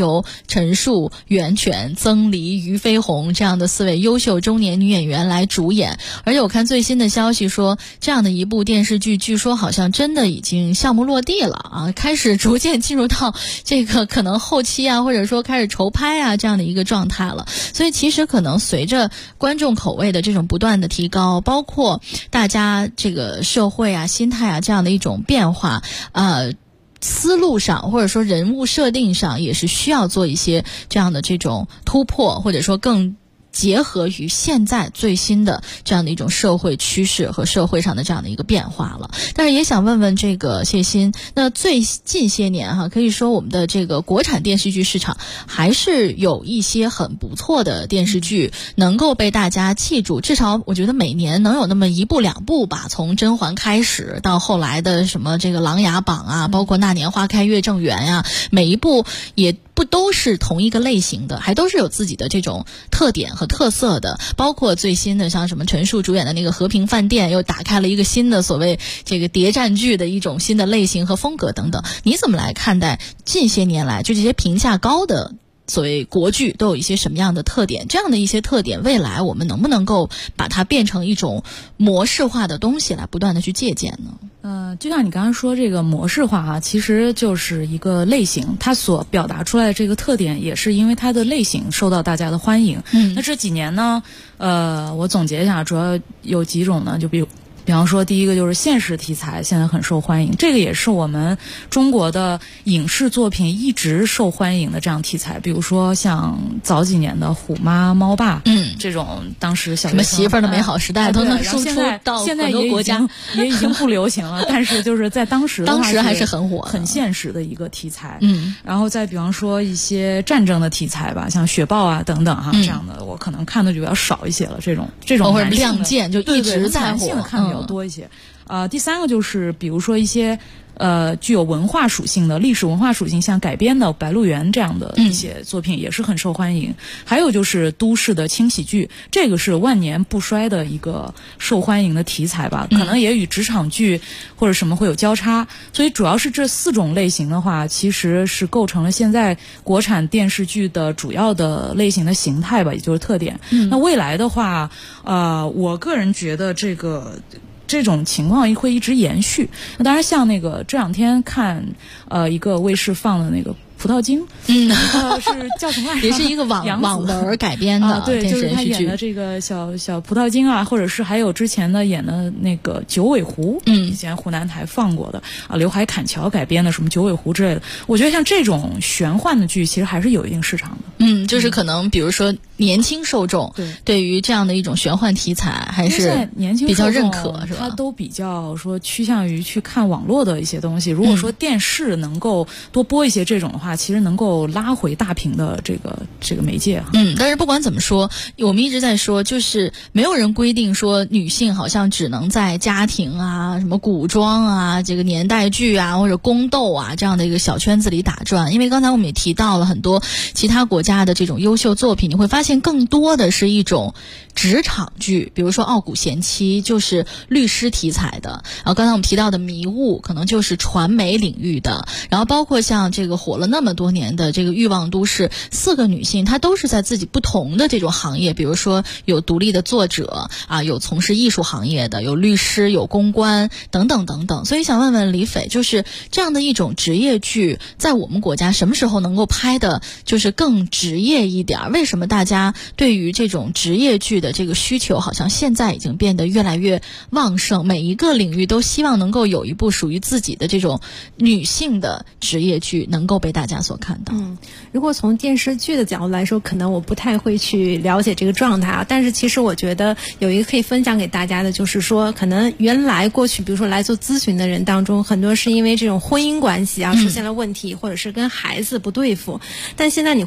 由陈数、袁泉、曾黎、俞飞鸿这样的4位优秀中年女演员来主演。而且我看最新的消息说，这样的一部电视剧据说好像真的已经项目落地了啊，开始逐渐进入到这个可能后期啊，或者说开始筹拍啊这样的一个状态了。所以其实可能随着观众口味的这种不断的提高，包括大家这个社会啊、心态啊这样的一种变化，思路上或者说人物设定上也是需要做一些这样的这种突破，或者说更结合于现在最新的这样的一种社会趋势和社会上的这样的一个变化了。但是也想问问这个谢欣，那最近些年可以说我们的这个国产电视剧市场还是有一些很不错的电视剧能够被大家记住，至少我觉得每年能有那么1部2部吧，从甄嬛开始到后来的什么这个琅琊榜啊，包括那年花开月正圆啊，每一部也不都是同一个类型的，还都是有自己的这种特点和特色的。包括最新的像什么陈数主演的那个和平饭店，又打开了一个新的所谓这个谍战剧的一种新的类型和风格等等。你怎么来看待近些年来就这些评价高的所谓国剧都有一些什么样的特点？这样的一些特点，未来我们能不能够把它变成一种模式化的东西来不断的去借鉴呢？ 就像你刚刚说这个模式化其实就是一个类型，它所表达出来的这个特点也是因为它的类型受到大家的欢迎。那这几年呢，我总结一下，主要有几种呢，就比方说第一个就是现实题材现在很受欢迎，这个也是我们中国的影视作品一直受欢迎的这样题材。比如说像早几年的虎妈猫爸，这种当时小什么媳妇儿的美好时代都能输出到很多国家， 也已经不流行了但是就是在当时还是很火， 很现实的一个题材。然后再比方说一些战争的题材吧，像雪豹啊等等这样的我可能看的就比较少一些了。这种或者亮剑就一直在火， 看的比较多一些。第三个就是比如说一些具有文化属性的历史文化属性，像改编的《白鹿原》这样的一些作品也是很受欢迎。还有就是都市的轻喜剧，这个是万年不衰的一个受欢迎的题材吧，可能也与职场剧或者什么会有交叉。所以主要是这4种类型的话，其实是构成了现在国产电视剧的主要的类型的形态吧，也就是特点。那未来的话，我个人觉得这种情况会一直延续。那当然，像那个这2天看一个卫视放的那个葡萄精，是叫什么？ 也是一个网文改编的对， 电视连续剧， 就是他演的这个小葡萄精啊，或者是还有之前的演的那个九尾狐，以前湖南台放过的刘海砍樵改编的什么九尾狐之类的。我觉得像这种玄幻的剧，其实还是有一定市场的。 就是可能比如说年轻受众对于这样的一种玄幻题材还是比较认可，是吧？ 他都比较说趋向于去看网络的一些东西。如果说电视能够多播一些这种的话，其实能够拉回大屏的这个媒介。 但是不管怎么说，我们一直在说，就是没有人规定说女性好像只能在家庭啊、什么古装啊、这个年代剧啊或者宫斗啊这样的一个小圈子里打转。因为刚才我们也提到了很多其他国家的这种优秀作品，你会发现更多的是一种职场剧，比如说《傲骨贤妻》就是律师题材的，然后刚才我们提到的《迷雾》可能就是传媒领域的，然后包括像这个火了那么多年的这个《欲望都市》，4个女性她都是在自己不同的这种行业，比如说有独立的作者有从事艺术行业的，有律师，有公关等等等等。所以想问问李斐，就是这样的一种职业剧在我们国家什么时候能够拍的就是更职业一点？为什么大家对于这种职业剧的这个需求好像现在已经变得越来越旺盛，每一个领域都希望能够有一部属于自己的这种女性的职业剧能够被大家所看到？ 如果从电视剧的角度来说，可能我不太会去了解这个状态但是其实我觉得有一个可以分享给大家的，就是说可能原来过去比如说来做咨询的人当中，很多是因为这种婚姻关系出现了问题，或者是跟孩子不对付，但现在你会发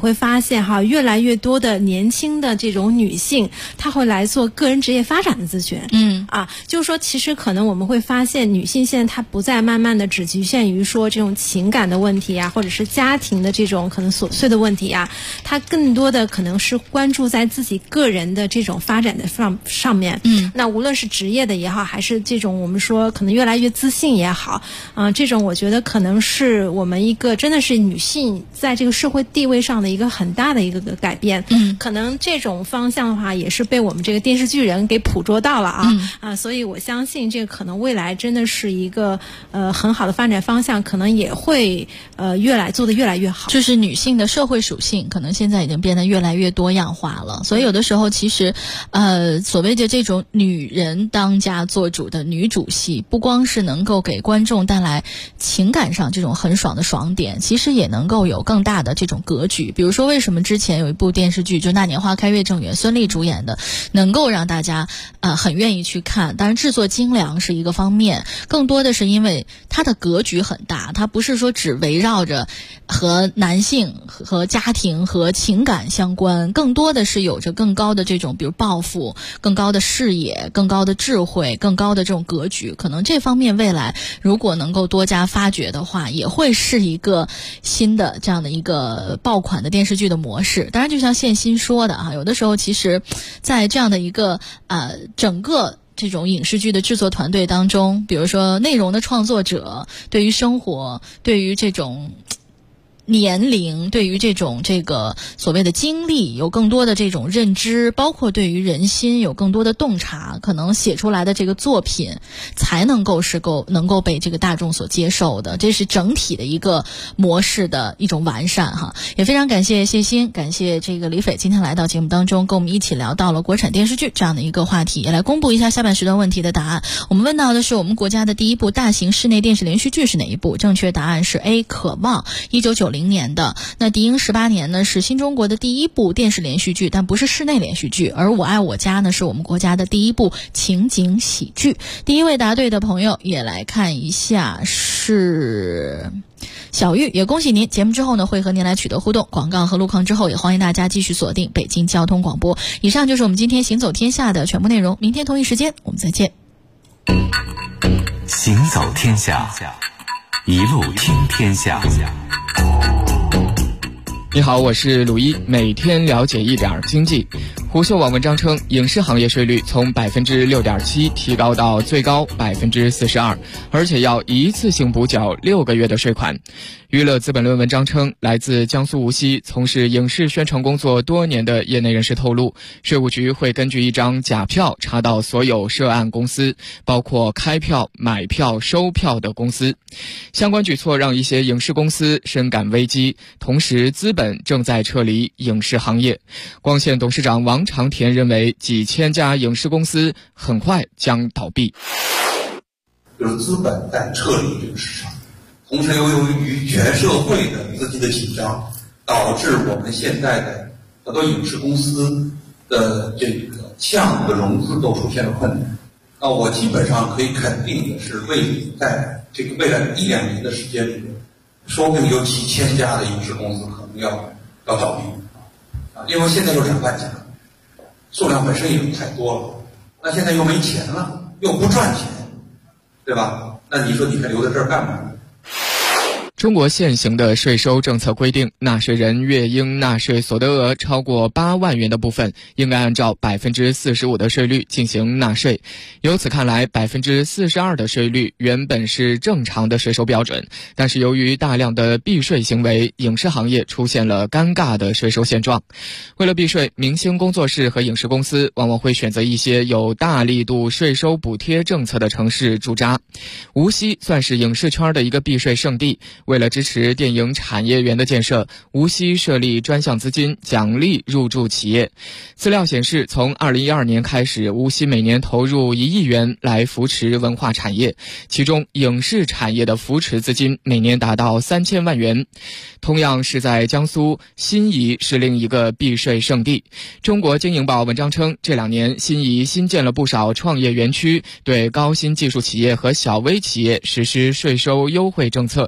现越来越多的年轻的这种女性，她会来做个人职业发展的咨询。就是说其实可能我们会发现女性现在她不再慢慢的只局限于说这种情感的问题啊，或者是家庭的这种可能琐碎的问题啊，她更多的可能是关注在自己个人的这种发展的上面。那无论是职业的也好，还是这种我们说可能越来越自信也好，这种我觉得可能是我们一个真的是女性在这个社会地位上的一个很大的一个改变。可能这种方向的话也是被我们这个电视剧人给捕捉到了所以我相信这个可能未来真的是一个很好的发展方向，可能也会做得越来越好。 就是女性的社会属性可能现在已经变得越来越多样化了，所以有的时候其实所谓的这种女人当家做主的女主戏，不光是能够给观众带来情感上这种很爽的爽点，其实也能够有更大的这种格局。比如说为什么之前有一部电视剧就《那年花开月正圆》，孙俪主演的，能够让大家很愿意去看。当然制作精良是一个方面，更多的是因为它的格局很大，它不是说只围绕着和男性和家庭和情感相关，更多的是有着更高的这种比如抱负，更高的视野，更高的智慧，更高的这种格局。可能这方面未来如果能够多加发掘的话，也会是一个新的这样的一个爆款的电视剧的模式。当然就像宪新说的有的时候其实在这样的一个整个这种影视剧的制作团队当中，比如说内容的创作者对于生活，对于这种年龄，对于这个所谓的经历有更多的这种认知，包括对于人心有更多的洞察，可能写出来的这个作品才能够被这个大众所接受的。这是整体的一个模式的一种完善也非常感谢谢欣，感谢这个李斐今天来到节目当中，跟我们一起聊到了国产电视剧这样的一个话题，也来公布一下下半时段问题的答案。我们问到的是我们国家的第一部大型室内电视连续剧是哪一部？正确答案是 A 渴望，1990年的。那迪英18年呢是新中国的第一部电视连续剧，但不是室内连续剧，而我爱我家呢是我们国家的第一部情景喜剧。第一位答对的朋友也来看一下是小玉，也恭喜您，节目之后呢会和您来取得互动，广告和路况之后也欢迎大家继续锁定北京交通广播。以上就是我们今天行走天下的全部内容，明天同一时间我们再见。 行走天下，一路听天下。 你好，我是鲁一，每天了解一点经济。胡秀网文章称，影视行业税率从 6.7% 提高到最高 42%， 而且要一次性补缴6个月的税款。娱乐资本论文章称，来自江苏无锡从事影视宣传工作多年的业内人士透露，税务局会根据一张假票查到所有涉案公司，包括开票、买票、收票的公司。相关举措让一些影视公司深感危机，同时资本正在撤离影视行业。光线董事长王长田认为，几千家影视公司很快将倒闭。 就是资本在撤离这个市场，同时又由于全社会的资金的紧张，导致我们现在的很多影视公司的这个项目的融资都出现了困难。那我基本上可以肯定的是，在这个未来1-2年的时间里面，说不定有几千家的影视公司可能要倒闭因为现在又涨半价，数量本身也太多了，那现在又没钱了，又不赚钱，对吧？那你说你还留在这儿干嘛？ 中国现行的税收政策规定，纳税人月应纳税所得额超过8万元的部分，应该按照 45% 的税率进行纳税。由此看来， 42% 的税率原本是正常的税收标准，但是由于大量的避税行为，影视行业出现了尴尬的税收现状。为了避税，明星工作室和影视公司往往会选择一些有大力度税收补贴政策的城市驻扎。无锡算是影视圈的一个避税圣地，为了支持电影产业园的建设，无锡设立专项资金奖励入驻企业。资料显示，从2012年开始，无锡每年投入1亿元来扶持文化产业，其中影视产业的扶持资金每年达到3000万元。同样是在江苏，新沂是另一个避税圣地。中国经营报文章称，这2年新沂新建了不少创业园区，对高新技术企业和小微企业实施税收优惠政策，也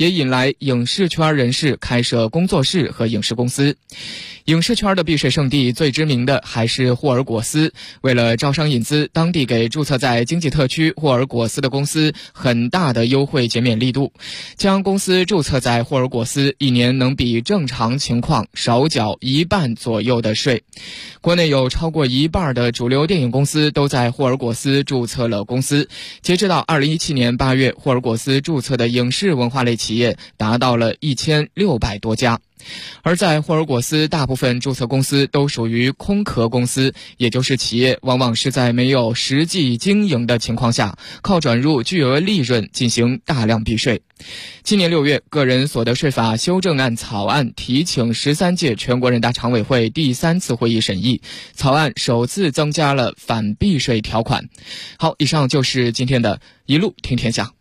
也引来影视圈人士开设工作室和影视公司。影视圈的避税圣地最知名的还是霍尔果斯，为了招商引资，当地给注册在经济特区霍尔果斯的公司很大的优惠减免力度，将公司注册在霍尔果斯一年能比正常情况少缴1半左右的税。国内有超过1半的主流电影公司都在霍尔果斯注册了公司。截止到2017年8月，霍尔果斯注册的影视文化类企业达到了1600多家。而在霍尔果斯，大部分注册公司都属于空壳公司，也就是企业往往是在没有实际经营的情况下，靠转入巨额利润进行大量避税。今年6月，个人所得税法修正案草案提请13届全国人大常委会第3次会议审议，草案首次增加了反避税条款。好，以上就是今天的一路听天下。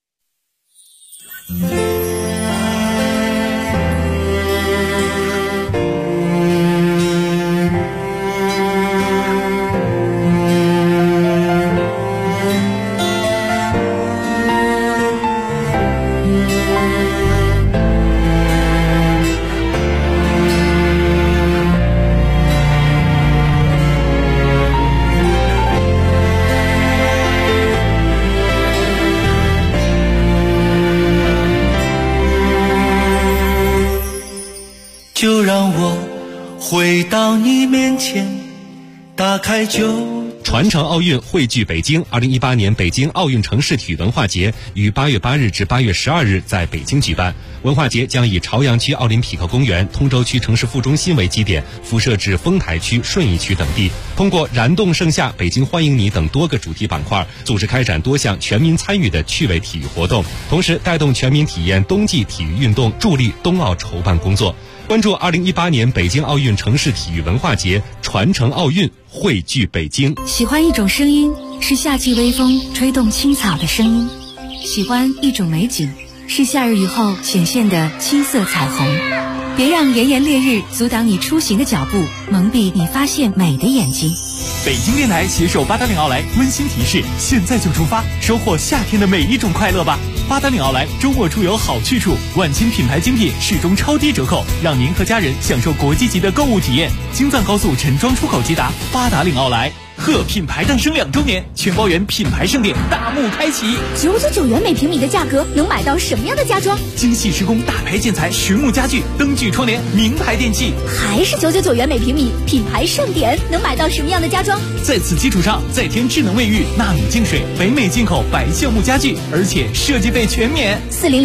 就让我回到你面前，打开就传承奥运汇聚北京2018年北京奥运城市体育文化节于8月8日至8月12日在北京举办。文化节将以朝阳区奥林匹克公园、通州区城市副中心为基点，辐射至丰台区、顺义区等地，通过燃动盛夏、北京欢迎你等多个主题板块，组织开展多项全民参与的趣味体育活动，同时带动全民体验冬季体育运动，助力冬奥筹办工作。关注2018年北京奥运城市体育文化节，传承奥运，汇聚北京。 喜欢一种声音，是夏季微风吹动青草的声音；喜欢一种美景，是夏日雨后显现的青色彩虹。别让炎炎烈日阻挡你出行的脚步，蒙蔽你发现美的眼睛。 北京电台携手八达岭奥莱温馨提示：现在就出发，收获夏天的每一种快乐吧！八达岭奥莱周末出游好去处，万千品牌精品始终超低折扣，让您和家人享受国际级的购物体验。京藏高速陈庄出口捷达，八达岭奥莱。贺品牌诞生2周年，全包圆品牌盛典大幕开启 ，999元每平米的价格能买到什么样的家装？ 精细施工大牌建材、实木家具、灯具窗帘、名牌电器， 还是999元每平米，品牌盛典能买到什么样的家装？ 在此基础上再添智能卫浴、纳米净水、北美进口白橡木家具，而且设计费全免。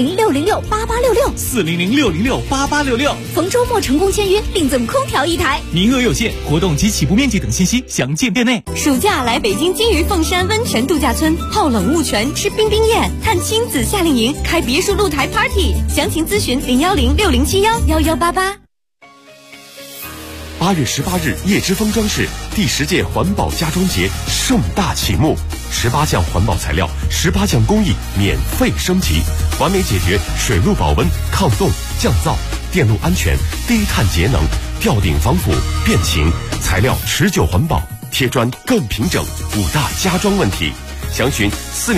400-606-8866，400-606-8866，逢周末成功签约，另赠空调1台， 名额有限，活动及起步面积等信息详见店内。 暑假来北京金鱼凤山温泉度假村泡冷雾泉、吃冰冰宴、探亲子夏令营、开别墅露台 party， 详情咨询010-6071-1188。 8月18日，叶之峰装饰第10届环保家装节盛大启幕，18项环保材料，18项工艺免费升级，完美解决水路保温、抗冻、降噪、电路安全、低碳节能、吊顶防腐、变形，材料持久环保，贴砖更平整，5大家装问题。详询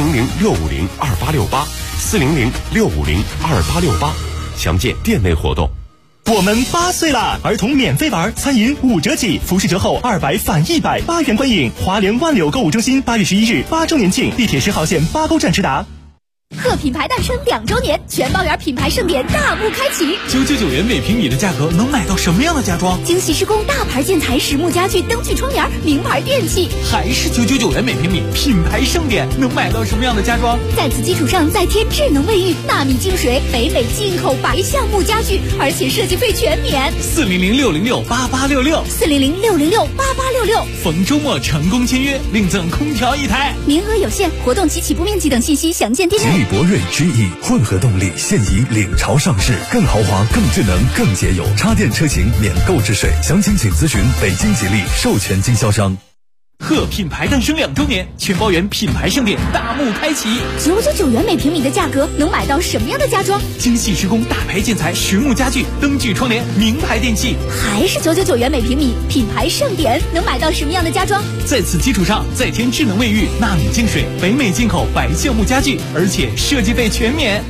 400-650-2868，400-650-2868，详见店内活动。 我们8岁啦！儿童免费玩，餐饮5折起，服饰折后200返100，8元观影。华联万柳购物中心8月11日8周年庆，地铁10号线8沟站直达。 贺品牌诞生2周年，全包圆品牌盛典大幕开启 ，999元每平米的价格能买到什么样的家装？ 精细施工大牌建材、实木家具、灯具窗帘、名牌电器， 还是999元每平米，品牌盛典能买到什么样的家装？ 在此基础上再添智能卫浴、纳米净水、北美进口白橡木家具，而且设计费全免。 400-606-8866，400-606-8866，逢周末成功签约，另赠空调1台， 名额有限，活动及起步面积等信息详见店内。 吉利博瑞 G-E 混合动力现已领潮上市，更豪华、更智能、更节油，插电车型免购置税，详情请咨询北京吉利授权经销商。 贺品牌诞生2周年，全包圆品牌盛典大幕开启。 999元每平米的价格，能买到什么样的家装？ 精细施工大牌建材、实木家具、灯具窗帘、名牌电器， 还是999元每平米，品牌盛典，能买到什么样的家装？ 在此基础上再添智能卫浴、纳米净水、北美进口白橡木家具，而且设计费全免。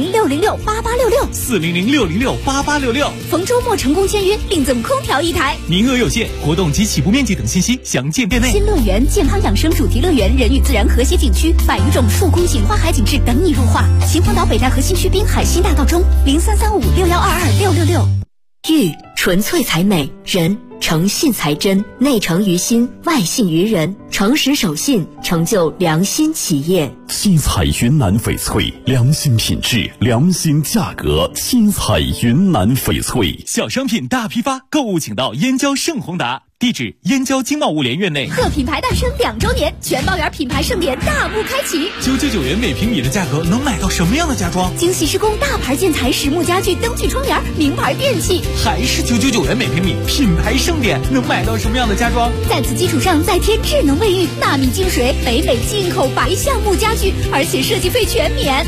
400-606-8866，400-606-8866，逢周末成功签约，另赠空调1台， 名额有限，活动及起步面积等信息详见店内。 新乐园健康养生主题乐园，人与自然和谐景区，100余种树空景花海景致等你入画。秦皇岛北戴河新区滨海新大道中，033561226666。 玉纯粹才美，人诚信才真，内诚于心，外信于人，诚实守信，成就良心企业。 七彩云南翡翠，良心品质，良心价格。七彩云南翡翠， 小商品大批发，购物请到燕郊盛宏达。地址：燕郊经贸物联院内。 贺品牌诞生2周年，全包圆品牌盛典大幕开启。 999元每平米的价格，能买到什么样的家装？ 精细施工大牌建材、实木家具、灯具窗帘、名牌电器， 还是999元每平米，品牌盛典，能买到什么样的家装？ 在此基础上再添智能卫浴、纳米净水、北美进口白橡木家具，而且设计费全免。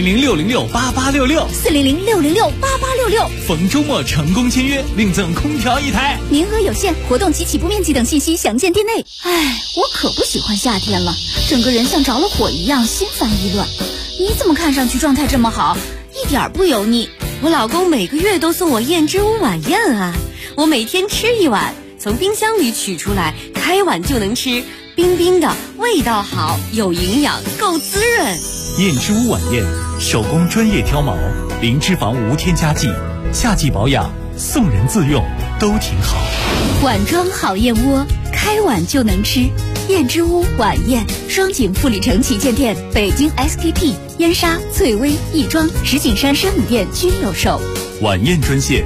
400-606-8866，400-606-8866，逢周末成功签约，另赠空调1台， 名额有限，活动及起步面积等信息详见店内。我可不喜欢夏天了，整个人像着了火一样，心烦意乱。你怎么看上去状态这么好，一点不油腻？ 我老公每个月都送我燕之屋晚宴啊，我每天吃1碗，从冰箱里取出来，开碗就能吃，冰冰的，味道好，有营养，够滋润。 燕之屋晚宴，手工专业挑毛，零脂肪无添加剂，夏季保养，送人自用都挺好。 碗装好燕窝，开碗就能吃。燕之屋晚宴，双井富里城旗舰店、北京 SKP、燕莎、翠微、亦庄、石景山生米店均有售。 晚宴专线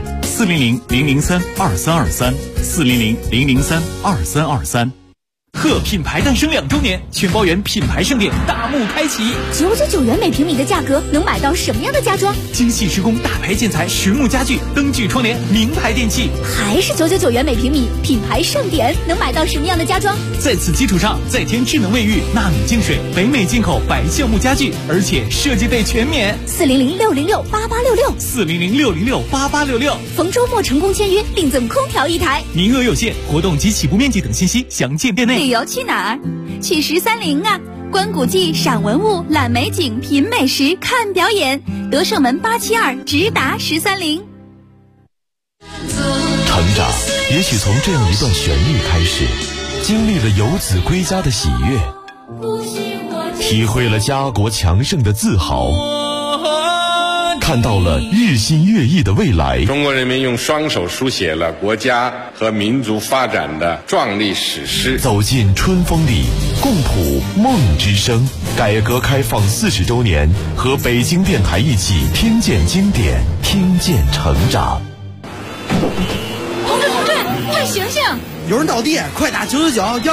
：400-003-2323，400-003-2323。贺品牌诞生2周年，全包圆品牌盛典大幕开启。 999元每平米的价格，能买到什么样的家装？ 精细施工大牌建材、实木家具、灯具窗帘、名牌电器， 还是999元每平米，品牌盛典，能买到什么样的家装？ 在此基础上再添智能卫浴、纳米净水、北美进口白橡木家具，而且设计费全免。 400-606-8866，400-606-8866，逢周末成功签约，另赠空调1台， 名额有限，活动及起步面积等信息详见店内。 旅游去哪儿？去1030啊！观古迹、赏文物、览美景、品美食、看表演。德胜门872直达1030。 成长也许从这样一段旋律开始，经历了游子归家的喜悦，体会了家国强盛的自豪，看到了日新月异的未来。 中国人民用双手书写了国家和民族发展的壮丽史诗。 走进春风里，共谱梦之声。改革开放40周年，和北京电台一起听见经典，听见成长。 同志，快醒醒！ 有人倒地，快打999！